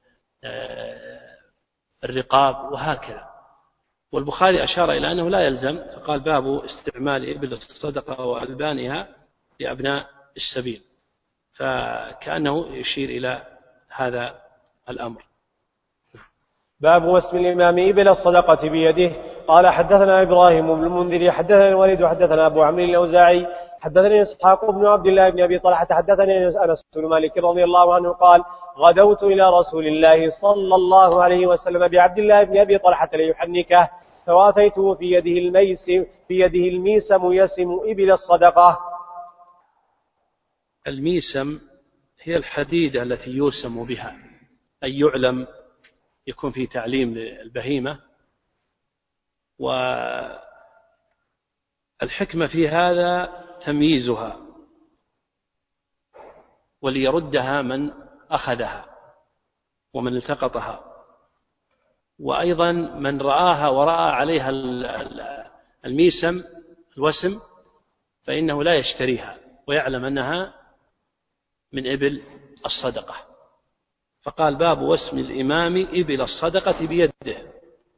الرقاب، وهكذا. والبخاري أشار إلى أنه لا يلزم، فقال باب استعمال إبل الصدقة وألبانها لأبناء السبيل، فكأنه يشير إلى هذا الأمر. باب وسم الإمام إبل الصدقة بيده. قال حدثنا إبراهيم بن المنذر حدثنا الوليد حدثنا أبو عمرو الأوزاعي حدثني إسحاق بن عبد الله بن أبي طلحة حدثني أنس بن مالك رضي الله عنه قال غدوت إلى رسول الله صلى الله عليه وسلم بعبد الله بن أبي طلحة ليحنكه، فواتيته في يده الميسم يسم إبل الصدقة. الميسم هي الحديدة التي يوسم بها، أي يعلم، يكون في تعليم للبهيمة. والحكمة في هذا تمييزها وليردها من أخذها ومن التقطها، وأيضا من رآها ورأى عليها الميسم الوسم فإنه لا يشتريها ويعلم أنها من إبل الصدقة. فقال باب وسم الإمام إبل الصدقة بيده.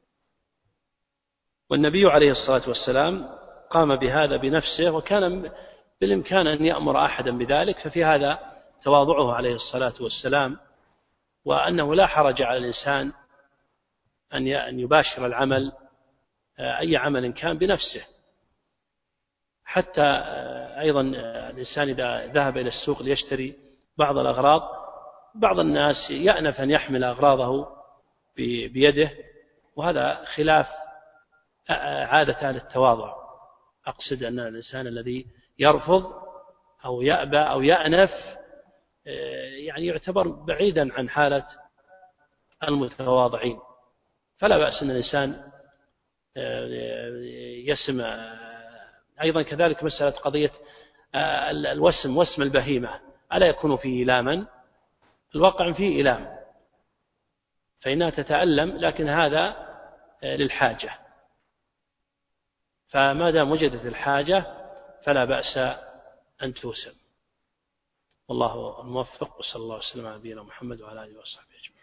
والنبي عليه الصلاة والسلام قام بهذا بنفسه، وكان بالإمكان أن يأمر أحدا بذلك، ففي هذا تواضعه عليه الصلاة والسلام، وأنه لا حرج على الإنسان أن يباشر العمل أي عمل كان بنفسه. حتى أيضا الإنسان إذا ذهب إلى السوق ليشتري بعض الأغراض، بعض الناس يأنف أن يحمل أغراضه بيده، وهذا خلاف عادة أهل التواضع. أقصد أن الإنسان الذي يرفض أو يأبى أو يأنف يعني يعتبر بعيدا عن حالة المتواضعين، فلا بأس أن الإنسان يسم. أيضا كذلك مسألة قضية الوسم، وسم البهيمة ألا يكون فيه إيلاما؟ الواقع فيه إيلام، فإنها تتألم، لكن هذا للحاجة، فما دام وجدت الحاجة فلا بأس أن توسم. والله الموفق، وصلى الله وسلم على نبينا محمد وعلى آله وصحبه أجمعين.